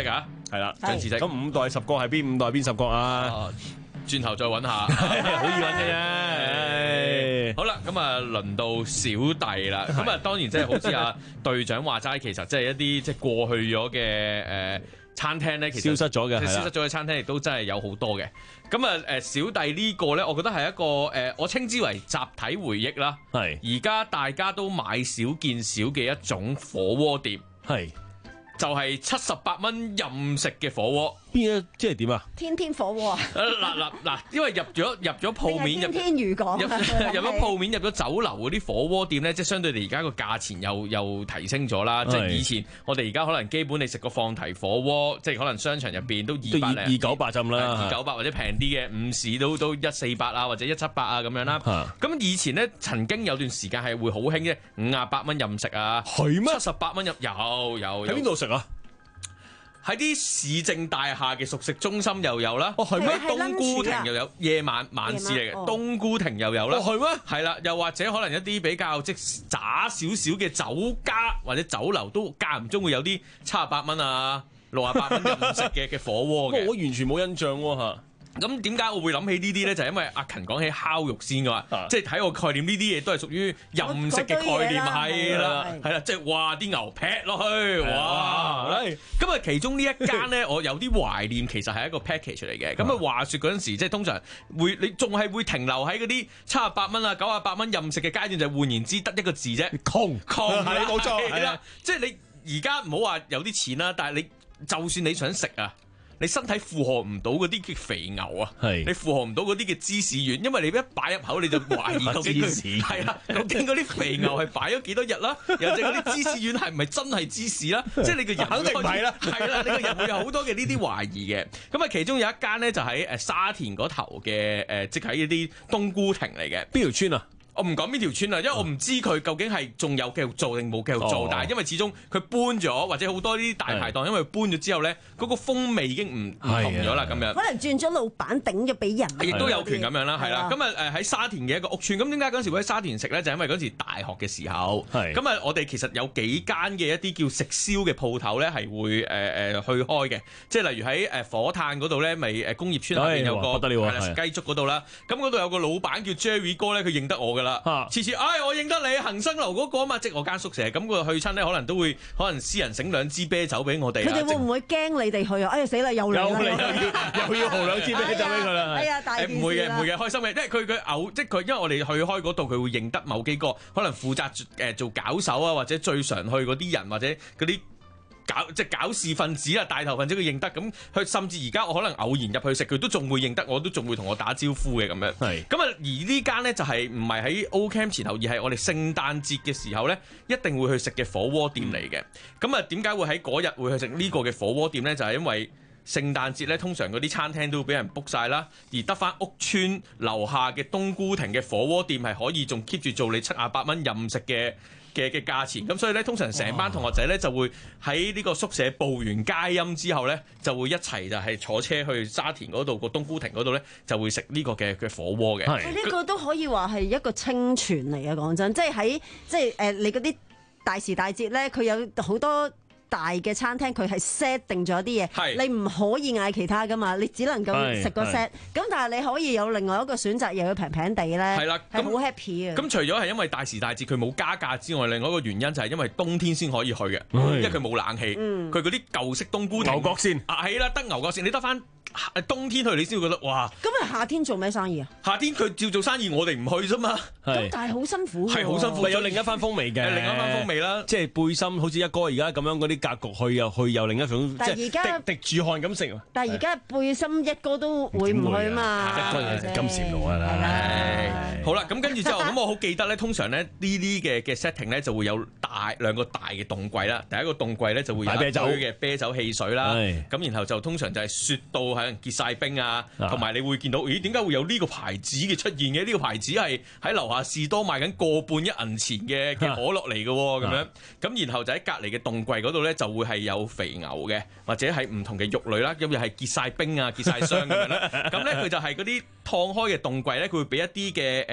係啦， 張志積。 咁五代十國係邊五代邊十國啊？ 轉頭再揾下， 好易揾嘅啫。 好啦，咁啊輪到小弟啦。咁啊當然即係好似阿隊長話齋，其實即係一啲即係過去咗嘅誒餐廳咧，其實消失咗嘅， 消失咗嘅餐廳亦都真係有好多嘅。咁啊誒小弟呢個咧，我覺得係一個誒，我稱之為集體回憶啦。 係而家大家都買少見少嘅一種火鍋店。 係。 就係七十八蚊任食嘅火鍋， 邊一即係點啊？ 天天火鍋啊！ 嗱嗱嗱，因為入咗入咗鋪面， 天天魚港， 入入咗鋪面，入咗酒樓嗰啲火鍋店咧，即係相對地而家個價錢又又提升咗啦。即係以前我哋而家可能基本你食個放題火鍋，即係可能商場入邊都二百零二九八浸啦， 二九八或者平啲嘅午市都都一四八啊，或者一七八啊咁樣啦。咁以前咧曾經有段時間係會好興嘅，五廿八蚊任食啊， 係咩？ 七十八蚊入有有喺邊度食啊？ 喺啲市政大廈嘅熟食中心又有啦， 哦係咩？ 冬菇亭又有，夜晚晚市嚟嘅，冬菇亭又有啦， 哦係咩？ 係啦，又或者可能一啲比較即渣少少嘅酒家或者酒樓都間唔中會有啲七十八蚊啊、六十八蚊任食嘅嘅火鍋嘅， 我完全冇印象喎嚇。 咁點解我會諗起呢啲咧？就係因為阿勤講起烤肉先嘅嘛，即係睇個概念，呢啲嘢都係屬於任食嘅概念，係啦，係啦，即係哇啲牛劈落去，哇！咁啊，其中呢一間咧，我有啲懷念，其實係一個 package 嚟嘅。咁啊，話説嗰陣時，即係通常會你仲係會停留喺嗰啲七十八蚊啊、九十八蚊任食嘅階段，就換言之得一個字啫，窮窮係冇錯，係啦，即係你而家唔好話有啲錢啦，但係你就算你想食啊。你身體負荷唔到嗰啲嘅肥牛啊，你負荷唔到嗰啲嘅芝士丸，因為你一擺入口你就懷疑究竟佢係啦，究竟嗰啲肥牛係擺咗幾多日啦，又或者嗰啲芝士丸係唔係真係芝士啦？即係你個人肯定唔係啦， 係啦，你個人會有好多嘅呢啲懷疑嘅。咁啊，其中有一間咧就喺誒沙田嗰頭嘅誒，即係一啲冬菇亭嚟嘅。 邊條村啊？ 我唔講邊條村啦，因為我唔知佢究竟係仲有繼續做定冇繼續做， 哦、 但係因為始終佢搬咗，或者好多呢啲大排檔，因為搬咗之後咧，嗰、嗰個風味已經唔唔同咗啦，咁樣。 可能轉咗老闆頂咗俾人， 亦都有權咁樣啦，係啦。咁啊誒喺沙田嘅一個屋村，咁點解嗰陣時會喺沙田食咧？就係、因為嗰陣時大學嘅時候，咁啊我哋其實有幾間嘅一啲叫食燒嘅鋪頭咧，係會誒誒、呃、去開嘅，即係例如喺誒火炭嗰度咧，咪誒工業村下邊有個係啦食雞粥嗰度啦，咁嗰度有個老闆叫 Jerry 哥咧，佢認得我噶啦，次次唉，我認得你恒生樓嗰個啊嘛，即係我間宿舍，咁佢去親咧，可能都會可能私人醒兩支啤酒俾我哋。 佢哋會唔會驚你哋去啊？哎呀死啦，又嚟啦！ 又要又要豪兩支啤酒俾佢啦。 哎呀，大件事啦！ 唔會嘅，唔會嘅，開心嘅，因為佢佢偶即係佢，因為我哋去開嗰度，佢會認得某幾個可能負責誒做搞手啊，或者最常去嗰啲人，或者嗰啲。搞即係搞事分子啊，大頭分子佢認得，咁佢甚至而家我可能偶然入去食，佢都仲會認得，我都仲會同我打招呼嘅咁樣。係咁啊，而呢間咧就係唔係喺 O Camp 前後，而係我哋聖誕節嘅時候咧，一定會去食嘅火鍋店嚟嘅。咁啊、嗯，點解會喺嗰日會去食呢個嘅火鍋店咧？就係、是、因為聖誕節咧，通常嗰啲餐廳都會俾人 book 晒啦，而得翻屋村樓下嘅冬菇亭嘅火鍋店係可以仲 keep 住做你七十八蚊任食嘅。嘅嘅價錢，咁所以咧，通常成班同學仔咧就會喺呢個宿舍報完佳音之後咧，就會一齊就係坐車去沙田嗰度個冬菇亭嗰度咧，就會食呢個嘅嘅火鍋嘅。係呢個都可以話係一個清泉嚟嘅，講真，即係喺即係誒你嗰啲大時大節咧，佢有好多大嘅餐廳，佢係 set 定咗啲嘢，你唔可以嗌其他噶嘛，你只能夠食個 set。咁但係你可以有另外一個選擇，又要平平地咧，係啦，係好 happy 嘅。 咁除咗係因為大時大節佢冇加價之外，另外一個原因就係因為冬天先可以去嘅，因為佢冇冷氣，佢嗰啲舊式冬菇亭牛角線啊，係啦，得牛角線，你得翻。冬天去你先會覺得哇！ 咁啊夏天做咩生意啊？ 夏天佢照做生意，我哋唔去啫嘛。 咁但係好辛苦， 係好辛苦， 咪有另一番風味嘅， 另一番風味啦。 即係背心，好似一哥而家咁樣嗰啲格局去又去又另一種， 但係而家滴滴住汗咁食。 但係而家背心一哥都會唔去嘛？ 一哥係金蟬路啊啦。 好啦，咁跟住之後，咁我好記得咧，通常咧呢啲嘅嘅 setting 咧就會有大兩個大嘅凍櫃啦。第一個凍櫃咧就會有一堆嘅啤酒汽水啦。咁然後就通常就係雪到係結晒冰啊，同埋你會見到，咦？點解會有呢個牌子嘅出現嘅？呢個牌子係喺樓下士多賣緊個半一銀錢嘅嘅可樂嚟嘅喎，咁樣。咁然後就喺隔離嘅凍櫃嗰度咧，就會係有肥牛嘅，或者係唔同嘅肉類啦，咁又係結晒冰啊、結晒霜咁樣啦。咁咧佢就係嗰啲燙開嘅凍櫃咧，佢會俾一啲嘅誒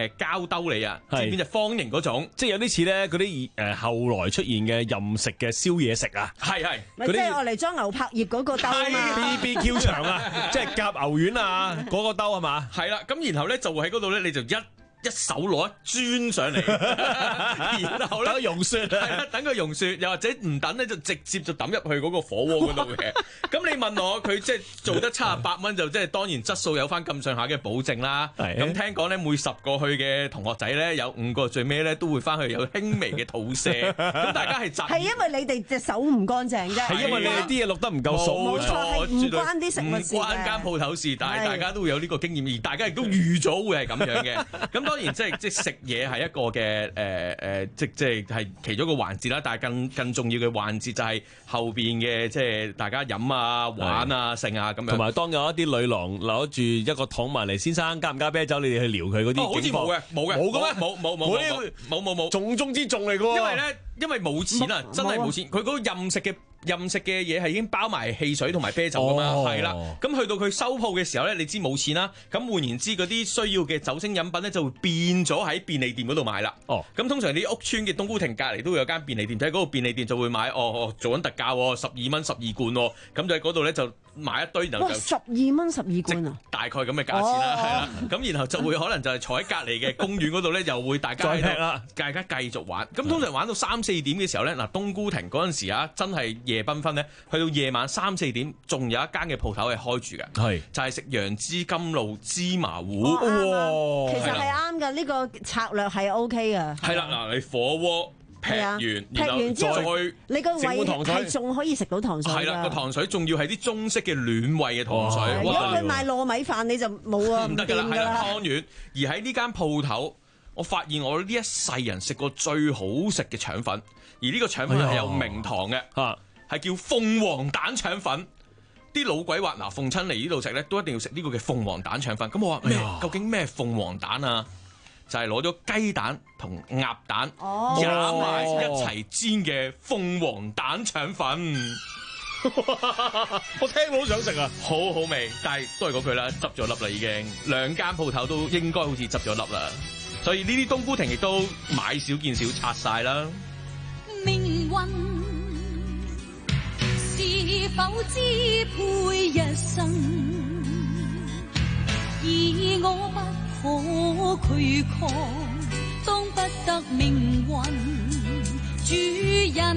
誒膠兜嚟啊，即係變隻方形嗰種， 即係有啲似咧嗰啲誒後來出現嘅任食嘅燒嘢食啊， 係係， 咪即係我嚟裝牛柏葉嗰個兜啊嘛 ，B B Q 場啊，即係夾牛丸啊嗰個兜係嘛？ 係啦，咁然後咧就會喺嗰度咧你就一一手攞一磚上嚟，然後咧等佢溶雪， 係啦，等佢溶雪，又或者唔等咧就直接就抌入去嗰個火鍋嗰度嘅。咁你問我佢即係做得七十八蚊就即係當然質素有翻咁上下嘅保證啦。咁聽講咧每十個去嘅同學仔咧有五個最尾咧都會翻去有輕微嘅肚瀉。咁大家係集係因為你哋隻手唔乾淨啫， 係因為你哋啲嘢錄得唔夠熟， 冇錯，係唔關啲食物事嘅， 唔關間鋪頭事，但係大家都會有呢個經驗，而大家亦都預咗會係咁樣嘅。咁當然即係即係食嘢係一個嘅誒誒，即即係係其中一個環節啦。但係更更重要嘅環節就係後邊嘅即係大家飲啊、玩啊、剩啊咁樣。 同埋當有一啲女郎攞住一個桶埋嚟，先生加唔加啤酒？你哋去撩佢嗰啲， 好似冇嘅，冇嘅， 冇嘅咩？ 冇冇冇冇冇冇冇， 重中之重嚟嘅喎。 因為咧，因為冇錢啊，真係冇錢。佢嗰個任食嘅。任食嘅嘢係已經包埋汽水同埋啤酒噶嘛，係啦、哦。咁去到佢收鋪嘅時候咧，你知冇錢啦。咁換言之，嗰啲需要嘅酒精飲品咧，就會變咗喺便利店嗰度買啦。哦。咁通常啲屋村嘅冬菇亭隔離都會有間便利店，喺嗰個便利店就會買，哦哦，做緊特價喎，十二蚊十二罐喎。咁就喺嗰度咧就買一堆，然後就十二蚊十二罐啊！ 大概咁嘅價錢啦，係啦、哦。咁然後就會可能就係坐喺隔離嘅公園嗰度咧，又會大家喺度大家繼續玩。咁通常玩到三四點嘅時候咧，嗱冬菇亭嗰陣時啊，真係夜繽紛咧。去到夜晚三四點，仲有一間嘅鋪頭係開住嘅，係就係食楊枝甘露芝麻糊。哇！ 其實係啱嘅，呢個策略係 O K 嘅。 係啦，嗱，你火鍋劈完， 劈完之後你個胃係仲可以食到糖水。 係啦，個糖水仲要係啲中式嘅暖胃嘅糖水。 如果佢賣糯米飯你就冇啊， 唔得㗎啦，係啦，湯圓。而喺呢間鋪頭，我發現我呢一世人食過最好食嘅腸粉，而呢個腸粉係有名堂嘅嚇。係叫鳳凰蛋腸粉，啲老鬼話嗱，逢親嚟呢度食咧，都一定要食呢個嘅鳳凰蛋腸粉。咁我話咩？究竟咩鳳凰蛋啊？就係攞咗雞蛋同鴨蛋夾埋一齊煎嘅鳳凰蛋腸粉。 我聽到都想食啊！ 好好味，但係都係嗰句啦，執咗粒啦已經。兩間鋪頭都應該好似執咗粒啦，所以呢啲冬菇亭亦都買少見少拆晒啦。 命運是否支配一生，而我不可拒抗，當不得命運主人，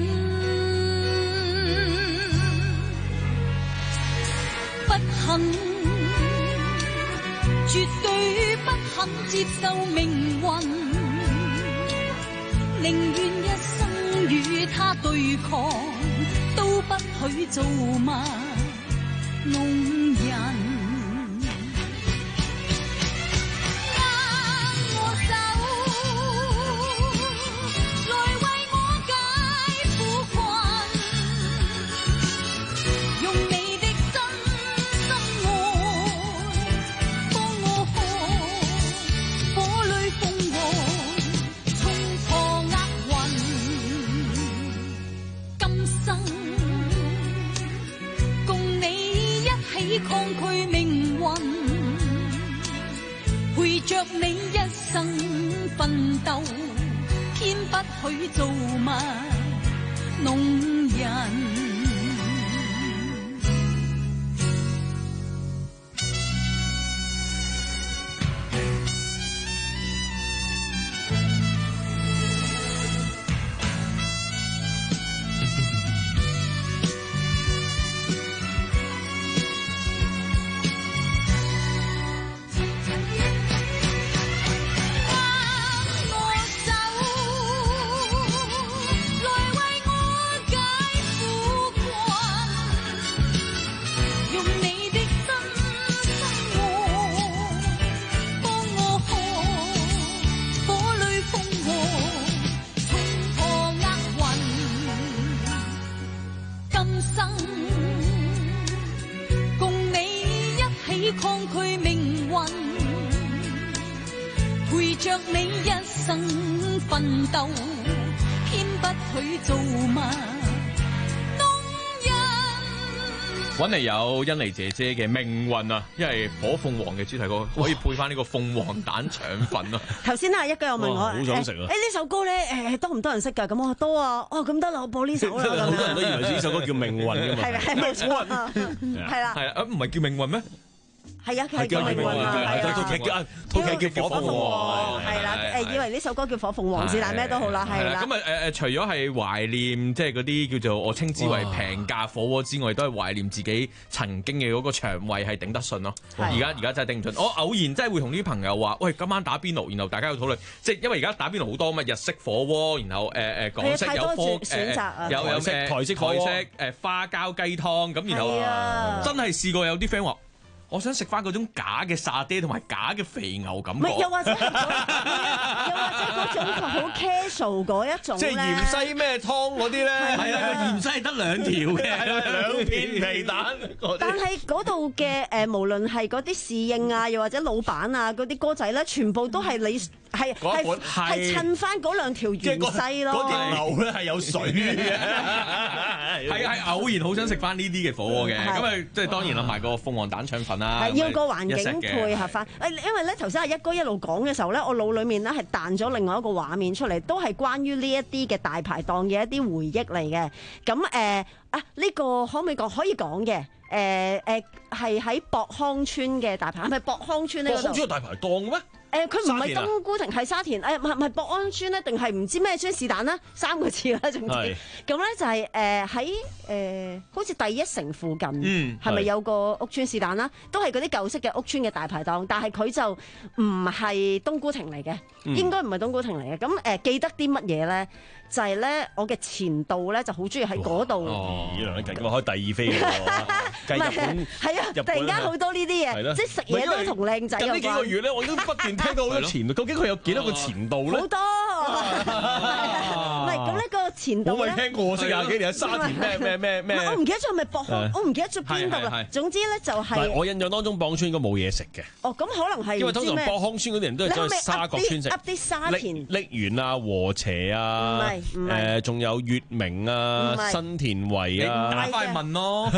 不肯，絕對不肯接受命運，寧願一生與他對抗，都不許做賣弄人。抗拒命運，陪着你一生奮鬥，偏不許做賣弄人。抗拒命運，陪着你一生奮鬥，偏不許做賣弄人。 揾嚟有欣妮姐姐嘅命運啊，因為火鳳凰嘅主題曲可以配翻呢個鳳凰蛋腸粉咯。 頭先啊，一句又問我， 哇好想食啊誒呢首歌咧誒多唔多人識㗎？咁我話多啊，哦咁得啦，我播呢首啦。 好多人都以為呢首歌叫命運㗎嘛。 係係冇錯啊，係啦。 係啊，唔係叫命運咩？ 係啊，佢係叫命運啊，係啊， 套劇叫套劇叫火鳳凰， 係啦，誒以為呢首歌叫火鳳凰是但咩都好啦，係啦。 咁啊誒誒，除咗係懷念即係嗰啲叫做我稱之為平價火鍋之外，都係懷念自己曾經嘅嗰個腸胃係頂得順咯。而家而家真係頂唔順。我偶然真係會同啲朋友話：喂，今晚打邊爐，然後大家有討論，即係因為而家打邊爐好多嘛，日式火鍋，然後誒誒港式有科誒有有誒台式台式誒花膠雞湯，咁然後真係試過有啲 friend 話。我想食翻嗰種假嘅沙爹同埋假嘅肥牛感覺， 又或者係又或者嗰種好 casual 嗰一種即係芫茜咩湯嗰啲咧， 係啊，芫茜係得兩條嘅， 兩片皮蛋。 但係嗰度嘅誒，無論係嗰啲侍應啊，又或者老闆啊，嗰啲歌仔咧，全部都係你係係係襯翻嗰兩條芫茜咯。 嗰條牛咧係有水嘅， 係係偶然好想食翻呢啲嘅火鍋嘅，咁啊即係當然諗埋個鳳凰蛋腸粉。 係要個環境配合翻，誒，因為咧頭先阿一哥一路講嘅時候咧，我腦裡面咧係彈咗另外一個畫面出嚟，都係關於呢一啲嘅大排檔嘅一啲回憶嚟嘅。咁誒、呃、啊，呢、這個可唔可以講？可以講嘅。誒誒係喺博康村嘅大排，係咪博康村呢？ 博康村有大排檔嘅咩？ 誒佢唔係冬菇亭，係沙田誒，唔係唔係博安村咧，定係唔知咩村是但啦，三個字啦，總之咁咧就係誒喺誒好似第一城附近，係咪、嗯、有個屋村是但啦？都係嗰啲舊式嘅屋村嘅大排檔，但係佢就唔係冬菇亭嚟嘅，嗯、應該唔係冬菇亭嚟嘅。咁誒、呃、記得啲乜嘢咧？就係咧，我嘅前度咧就好中意喺嗰度。 哦，原來你開第二飛嘅喎，繼日本係啊，突然間好多呢啲嘢，即係食嘢都同靚仔有關。 近呢幾個月咧，我都不斷聽到好多前度，究竟佢有幾多個前度咧？ 好多，唔係咁呢個前度咧。 我未聽過，我識廿幾年喺沙田咩咩咩咩。 我唔記得咗係咪博康，我唔記得咗邊度啦。總之咧就係。 我印象當中，博康村應該冇嘢食嘅。 哦，咁可能係因為通常博康村嗰啲人都係走去沙角村食。 噏啲沙田。 瀝源啊，禾輋啊。誒，仲有月明啊、新田圍啊， 打快問咯，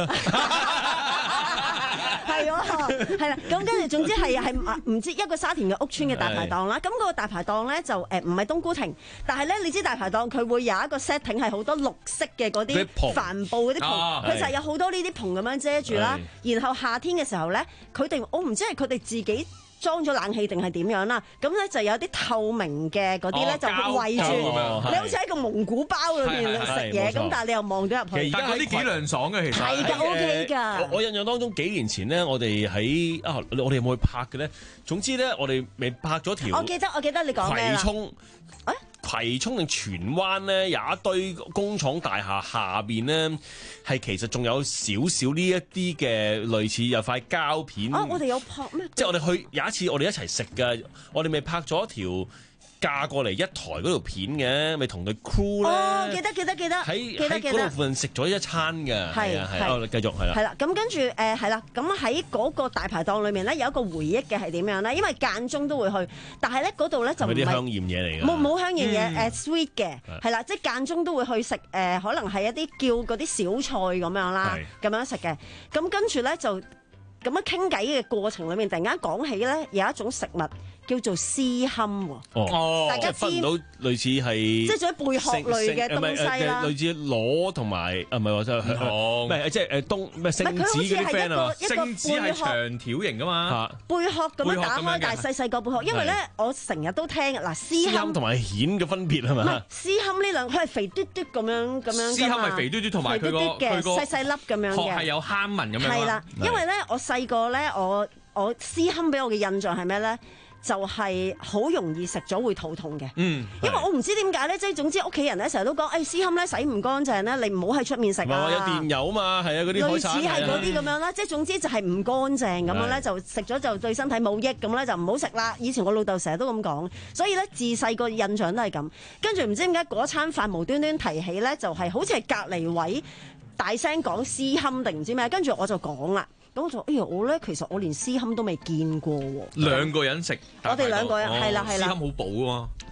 係喎，係啦，咁跟住總之係係唔知一個沙田嘅屋村嘅大排檔啦。咁嗰個大排檔咧就誒唔係冬菇亭，但係咧你知大排檔佢會有一個 setting 係好多綠色嘅嗰啲帆布嗰啲篷，佢就有好多呢啲篷咁樣遮住啦。然後夏天嘅時候咧，佢哋我唔知係佢哋自己裝咗冷氣定係點樣啦？咁咧就有啲透明嘅嗰啲咧就圍住，你好似喺個蒙古包裏邊食嘢，咁但係你又望到入去。 而家嗰啲幾涼爽嘅，其實係㗎 ，OK 㗎。 我印象當中幾年前咧，我哋喺啊，我哋有冇去拍嘅咧？總之咧，我哋未拍咗條。 我記得，我記得你講咩啦？ 葵涌，誒葵涌定荃灣咧，有一堆工廠大廈下邊咧，係其實仲有少少呢一啲嘅類似有塊膠片。 啊，我哋有拍咩？ 即係我哋去有一次，我哋一齊食㗎，我哋咪拍咗一條嫁過嚟一台嗰條片嘅，咪同佢 crew 咧。 哦，記得記得記得， 喺喺嗰度附近食咗一餐嘅。係啊係啊，我哋繼續係啦。 係啦，咁跟住誒係啦，咁喺嗰個大排檔裏面咧，有一個回憶嘅係點樣咧？因為間中都會去，但係咧嗰度咧就唔係啲香豔嘢嚟嘅。 冇冇香豔嘢誒 sweet 嘅，係啦，即係間中都會去食誒，可能係一啲叫嗰啲小菜咁樣啦，咁樣食嘅。咁跟住咧就咁樣傾偈嘅過程裏面，突然間講起咧有一種食物。叫做絲堪喎， 哦， 大家知分唔到類似係， 即係做啲貝殼類嘅東西啦， 類似螺同埋啊，唔係話即係唔係即係誒東咩聖子嗰啲 friend 啊， 聖子係長條形噶嘛， 貝殼咁樣打開，但係細細個貝殼，因為咧我成日都聽嗱絲堪同埋蜆嘅分別係咪？ 唔係絲堪呢兩，佢係肥嘟嘟咁樣咁樣㗎嘛， 絲堪係肥嘟嘟同埋佢個佢個細細粒咁樣嘅， 係有坑紋咁樣。 係啦，因為咧我細個咧我我絲堪俾我嘅印象係咩咧？就係好容易食咗會肚痛嘅，嗯，因為我唔知點解咧，即係總之屋企人咧成日都講，誒絲堪咧洗唔乾淨咧，你唔好喺出面食啊， 有電油嘛，係啊，嗰啲類似係嗰啲咁樣啦，即係總之就係唔乾淨咁樣咧，就食咗就對身體冇益咁咧，就唔好食啦。以前我老豆成日都咁講，所以咧自細個印象都係咁。跟住唔知點解嗰餐飯無端端提起咧，就係好似係隔離位大聲講絲堪定唔知咩，跟住我就講啦。咁我就哎呀，我咧其實我連絲堪都未見過喎。 兩個人食， 我哋兩個人係啦係啦。 絲堪好補啊嘛。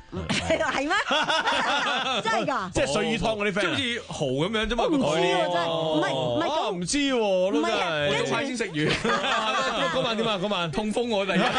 係咩？真係㗎？ 即係水魚湯嗰啲 friend， 好似蠔咁樣啫嘛。 我唔知喎，真係唔係唔係咁唔知喎，都真係。 我早排先食完。 嗰晚點啊？嗰晚痛風我哋。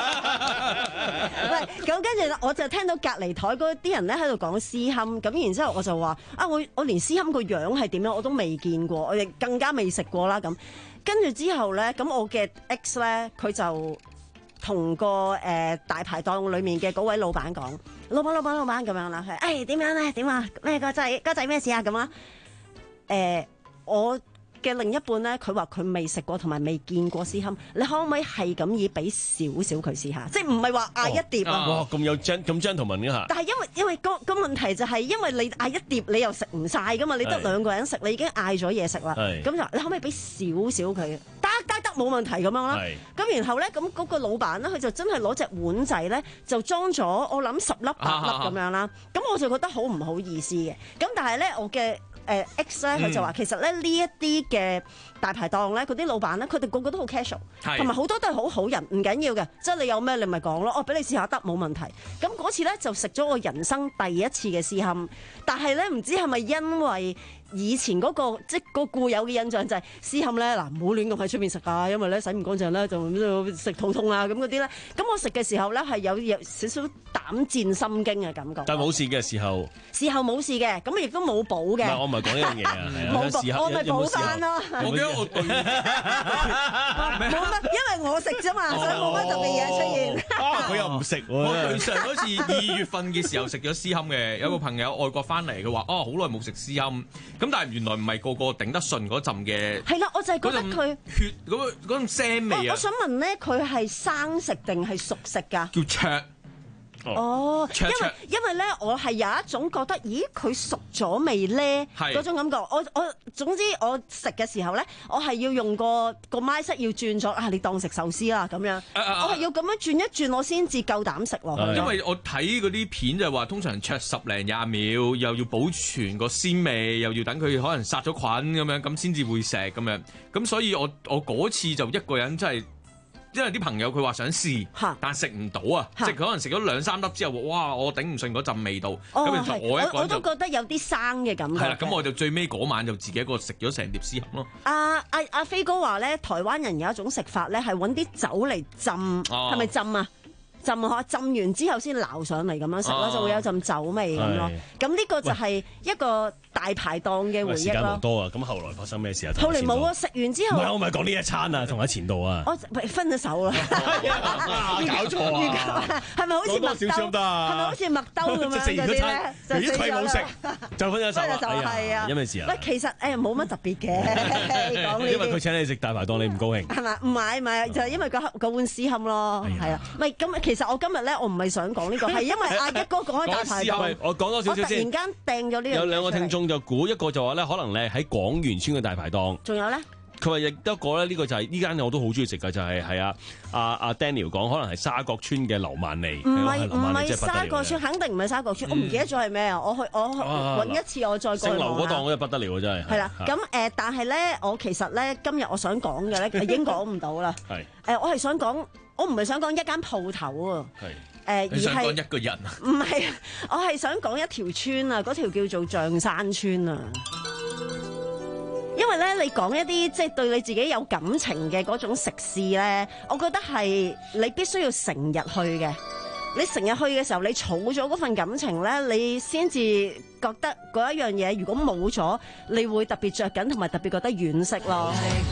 喂，咁跟住我就聽到隔離台嗰啲人咧喺度講詩堪，咁然之後我就話啊，我我連詩堪個樣係點樣我都未見過，我亦更加未食過啦咁。跟住之後咧，咁我嘅 X 咧，佢就同個誒、呃、大排檔裏面嘅嗰位老闆講，老闆老闆老闆咁樣啦，佢誒點樣咧？點啊？咩個仔個仔咩事啊？咁啊？誒、呃、我嘅另一半咧，佢話佢未食過同埋未見過詩堪，你可唔可以係咁以俾少少佢試下？即係唔係話嗌一碟啊？ 哇！咁有 gen 咁 gentleman 嘅嚇。 但係因為因為個個問題就係因為你嗌一碟你又食唔晒噶嘛，你得兩個人食，你已經嗌咗嘢食啦，咁就你可唔可以俾少少佢？得得得，冇問題咁樣啦。咁然後咧，咁嗰個老闆咧，佢就真係攞隻碗仔咧，就裝咗我諗十粒八粒咁樣啦。咁我就覺得好唔好意思嘅。咁但係咧，我嘅誒 X 咧，佢就話其實咧呢一啲嘅大排檔咧，嗰啲老闆咧，佢哋個個都好 casual，同埋好多都係好好人，唔緊要嘅，即係你有咩你咪講咯，哦俾你試下得冇問題。咁嗰次咧就食咗我人生第一次嘅詩堪，但係咧唔知係咪因為以前嗰、嗰個即係個固有嘅印象就係詩堪咧嗱，唔好亂咁喺出面食啊，因為咧洗唔乾淨咧就食肚痛啊咁嗰啲咧。咁我食嘅時候咧係有有少少膽戰心驚嘅感覺。 但係冇事嘅時候， 事後冇事嘅，咁亦都冇補嘅。 唔係我唔係講呢樣嘢啊， 冇補，我咪補翻咯。 我記得我對冇乜，因為我食啫嘛，所以冇乜特別嘢出現。 佢又唔食喎。 我對上嗰次二月份嘅時候食咗詩堪嘅，有個朋友外國翻嚟，佢話哦好耐冇食詩堪，咁但係原來唔係個個頂得順嗰陣嘅。 係啦，我就係覺得佢血嗰個嗰種腥味啊。 我想問咧，佢係生食定係熟食㗎？ 叫灼。 哦，因為因為咧，我係有一種覺得，咦，佢熟咗未咧？嗰種感覺。我我總之我食嘅時候咧，我係要用個個 mindset要轉咗啊！你當食壽司啦咁樣，我係要咁樣轉一轉，我先至夠膽食落去。 因為我睇嗰啲片就係話，通常灼十零廿秒，又要保存個鮮味，又要等佢可能殺咗菌咁樣，咁先至會食咁樣。咁所以我我嗰次就一個人真係。因為啲朋友佢話想試，但食唔到啊！即係佢可能食咗兩三粒之後，哇！我頂唔順嗰陣味道，咁就我一個人就我都覺得有啲生嘅感覺。 係啦，咁我就最尾嗰晚就自己一個食咗成碟詩堪咯。 阿阿阿飛哥話咧，台灣人有一種食法咧，係揾啲酒嚟浸，係咪浸啊？浸嚇，浸完之後先撈上嚟咁樣食咯，就會有陣酒味咁咯。咁呢個就係一個大排檔嘅回憶咯。 時間唔多啊，咁後來發生咩事啊？ 後嚟冇啊，食完之後。 唔係，我唔係講呢一餐啊，同喺前度啊。 我分咗手啦。 搞錯啊！ 係咪好似麥兜？係咪好似麥兜咁樣嗰啲咧？ 由於佢冇食，就分咗手啦。 係啊， 因咩事啊？ 喂，其實誒冇乜特別嘅，講呢啲。 因為佢請你食大排檔，你唔高興。 係咪？唔係唔係，就係因為個個碗詩堪咯，係啊。唔係咁，其實我今日咧，我唔係想講呢個，係因為阿一哥講開大排檔， 我講多少少先。 我突然間掟咗呢樣。 有兩個聽眾就估，一個就話咧，可能咧喺廣源村嘅大排檔。 仲有咧？ 佢話亦得個咧，呢個就係呢間我都好中意食嘅，就係係啊阿阿 Daniel 講，可能係沙角村嘅劉萬利。 唔係唔係沙角村，肯定唔係沙角村。我唔記得咗係咩啊！我去我揾一次，我再過去。 姓劉嗰檔嗰隻不得了，真係。 係啦，咁誒，但係咧，我其實咧今日我想講嘅咧，已經講唔到啦。 係誒，我係想講，我唔係想講一間鋪頭啊。 係。 誒，而係想講一個人啊？ 唔係，我係想講一條村啊，嗰條叫做象山村啊。因為咧，你講一啲即係對你自己有感情嘅嗰種食肆咧，我覺得係你必須要成日去嘅。你成日去嘅時候，你儲咗嗰份感情咧，你先至覺得嗰一樣嘢，如果冇咗，你會特別着緊，同埋特別覺得惋惜咯。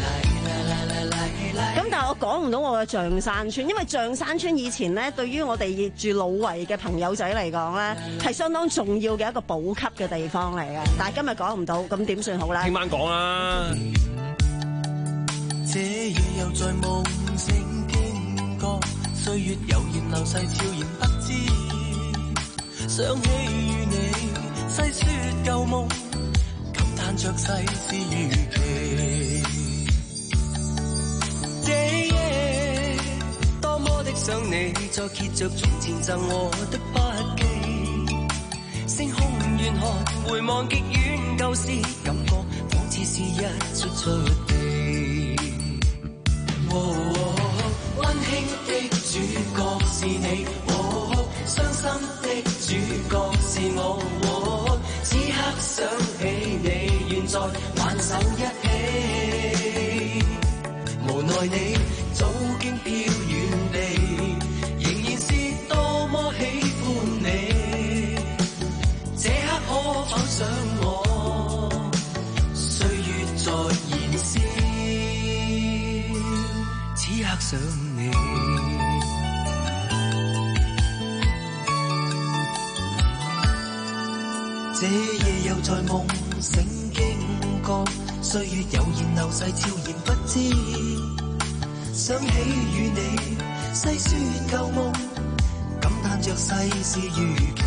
咁但係我講唔到我嘅象山村，因為象山村以前咧，對於我哋住老圍嘅朋友仔嚟講咧，係相當重要嘅一個補給嘅地方嚟嘅。但係今日講唔到，咁點算好咧？ 聽晚講啦。 這夜又在夢醒經過，歲月悠然流逝，悄然不知。想起與你細說舊夢，感嘆着世事如棋。這夜多麼的想你，再揭着從前贈我的筆記。星空遠看，回望極遠舊事，感覺仿似是一出出地。哦，溫馨的主角是你，哦，傷心的主無奈你早經飄遠地，仍然是多麼喜歡你。這刻可否想我？歲月在燃燒，此刻想你。這夜又在夢醒驚覺，歲月悠然流逝，悄然不知。想起與你細說舊夢，感嘆着世事如棋。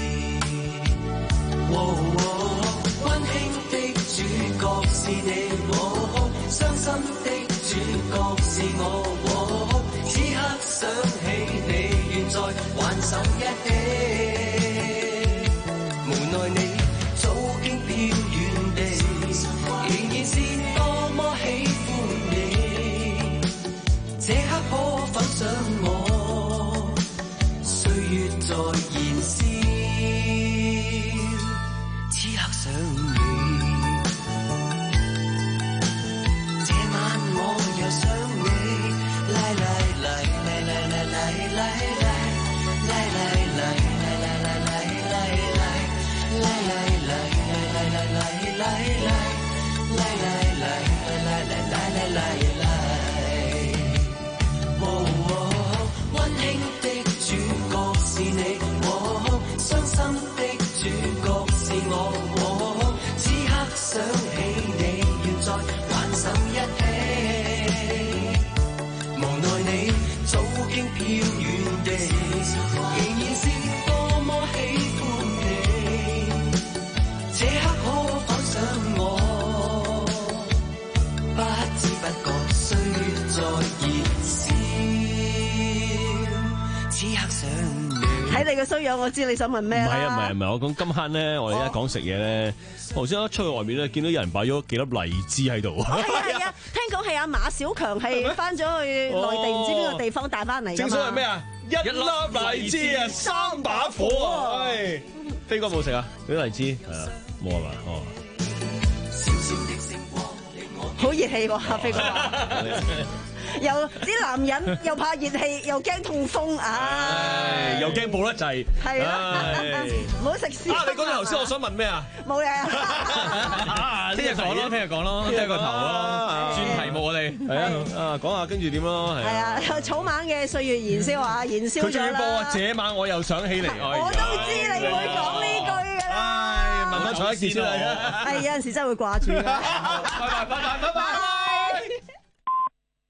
哦哦，溫馨的主角是你，哦，傷心的主角是我。哦，此刻想起你，願再挽手一起。無奈你早經飄遠地，仍然是多麼喜歡你。這刻可否想我？歲月在燃燒，此刻想你。這晚我又想你，來來來來來來來來來來來來來來來。來來來來來來來來來來來來來來來來，哦哦，溫馨的主角是你，哦，傷心的主角是我，哦，此刻想起你，願再挽手一起。無奈你早經飄遠地，仍然是多麼喜歡你。這刻可否想我？不知不覺歲月在燃燒，此刻想你。 睇你嘅衰樣，我知你想問咩啦。 唔係啊，唔係唔係，我講今晚咧，我哋而家講食嘢咧，頭先一出去外面咧，見到有人擺咗幾粒荔枝喺度。 係啊係啊，聽講係阿馬小強係翻咗去內地唔知邊個地方帶翻嚟㗎嘛。 正所謂咩啊？一粒荔枝啊，三把火啊！唉，飛哥冇食啊？嗰啲荔枝係啊，冇係嘛？哦。 好熱氣喎，飛哥話。又啲男人又怕熱氣，又驚痛風，唉， 又驚報得滯。 係咯，唔好食屎。 啊！你講到頭先，我想問咩啊？ 冇嘢啊。 聽日講咯，聽日講咯，聽個頭咯，轉題目我哋係啊啊，講下跟住點咯， 係啊，草蜢嘅歲月燃燒啊，燃燒咗啦。 佢仲要播啊！這晚我又想起嚟， 我都知你會講呢句㗎啦。 唉，慢慢坐一件先啦。 係有陣時真係會掛住㗎。 拜拜拜拜拜拜。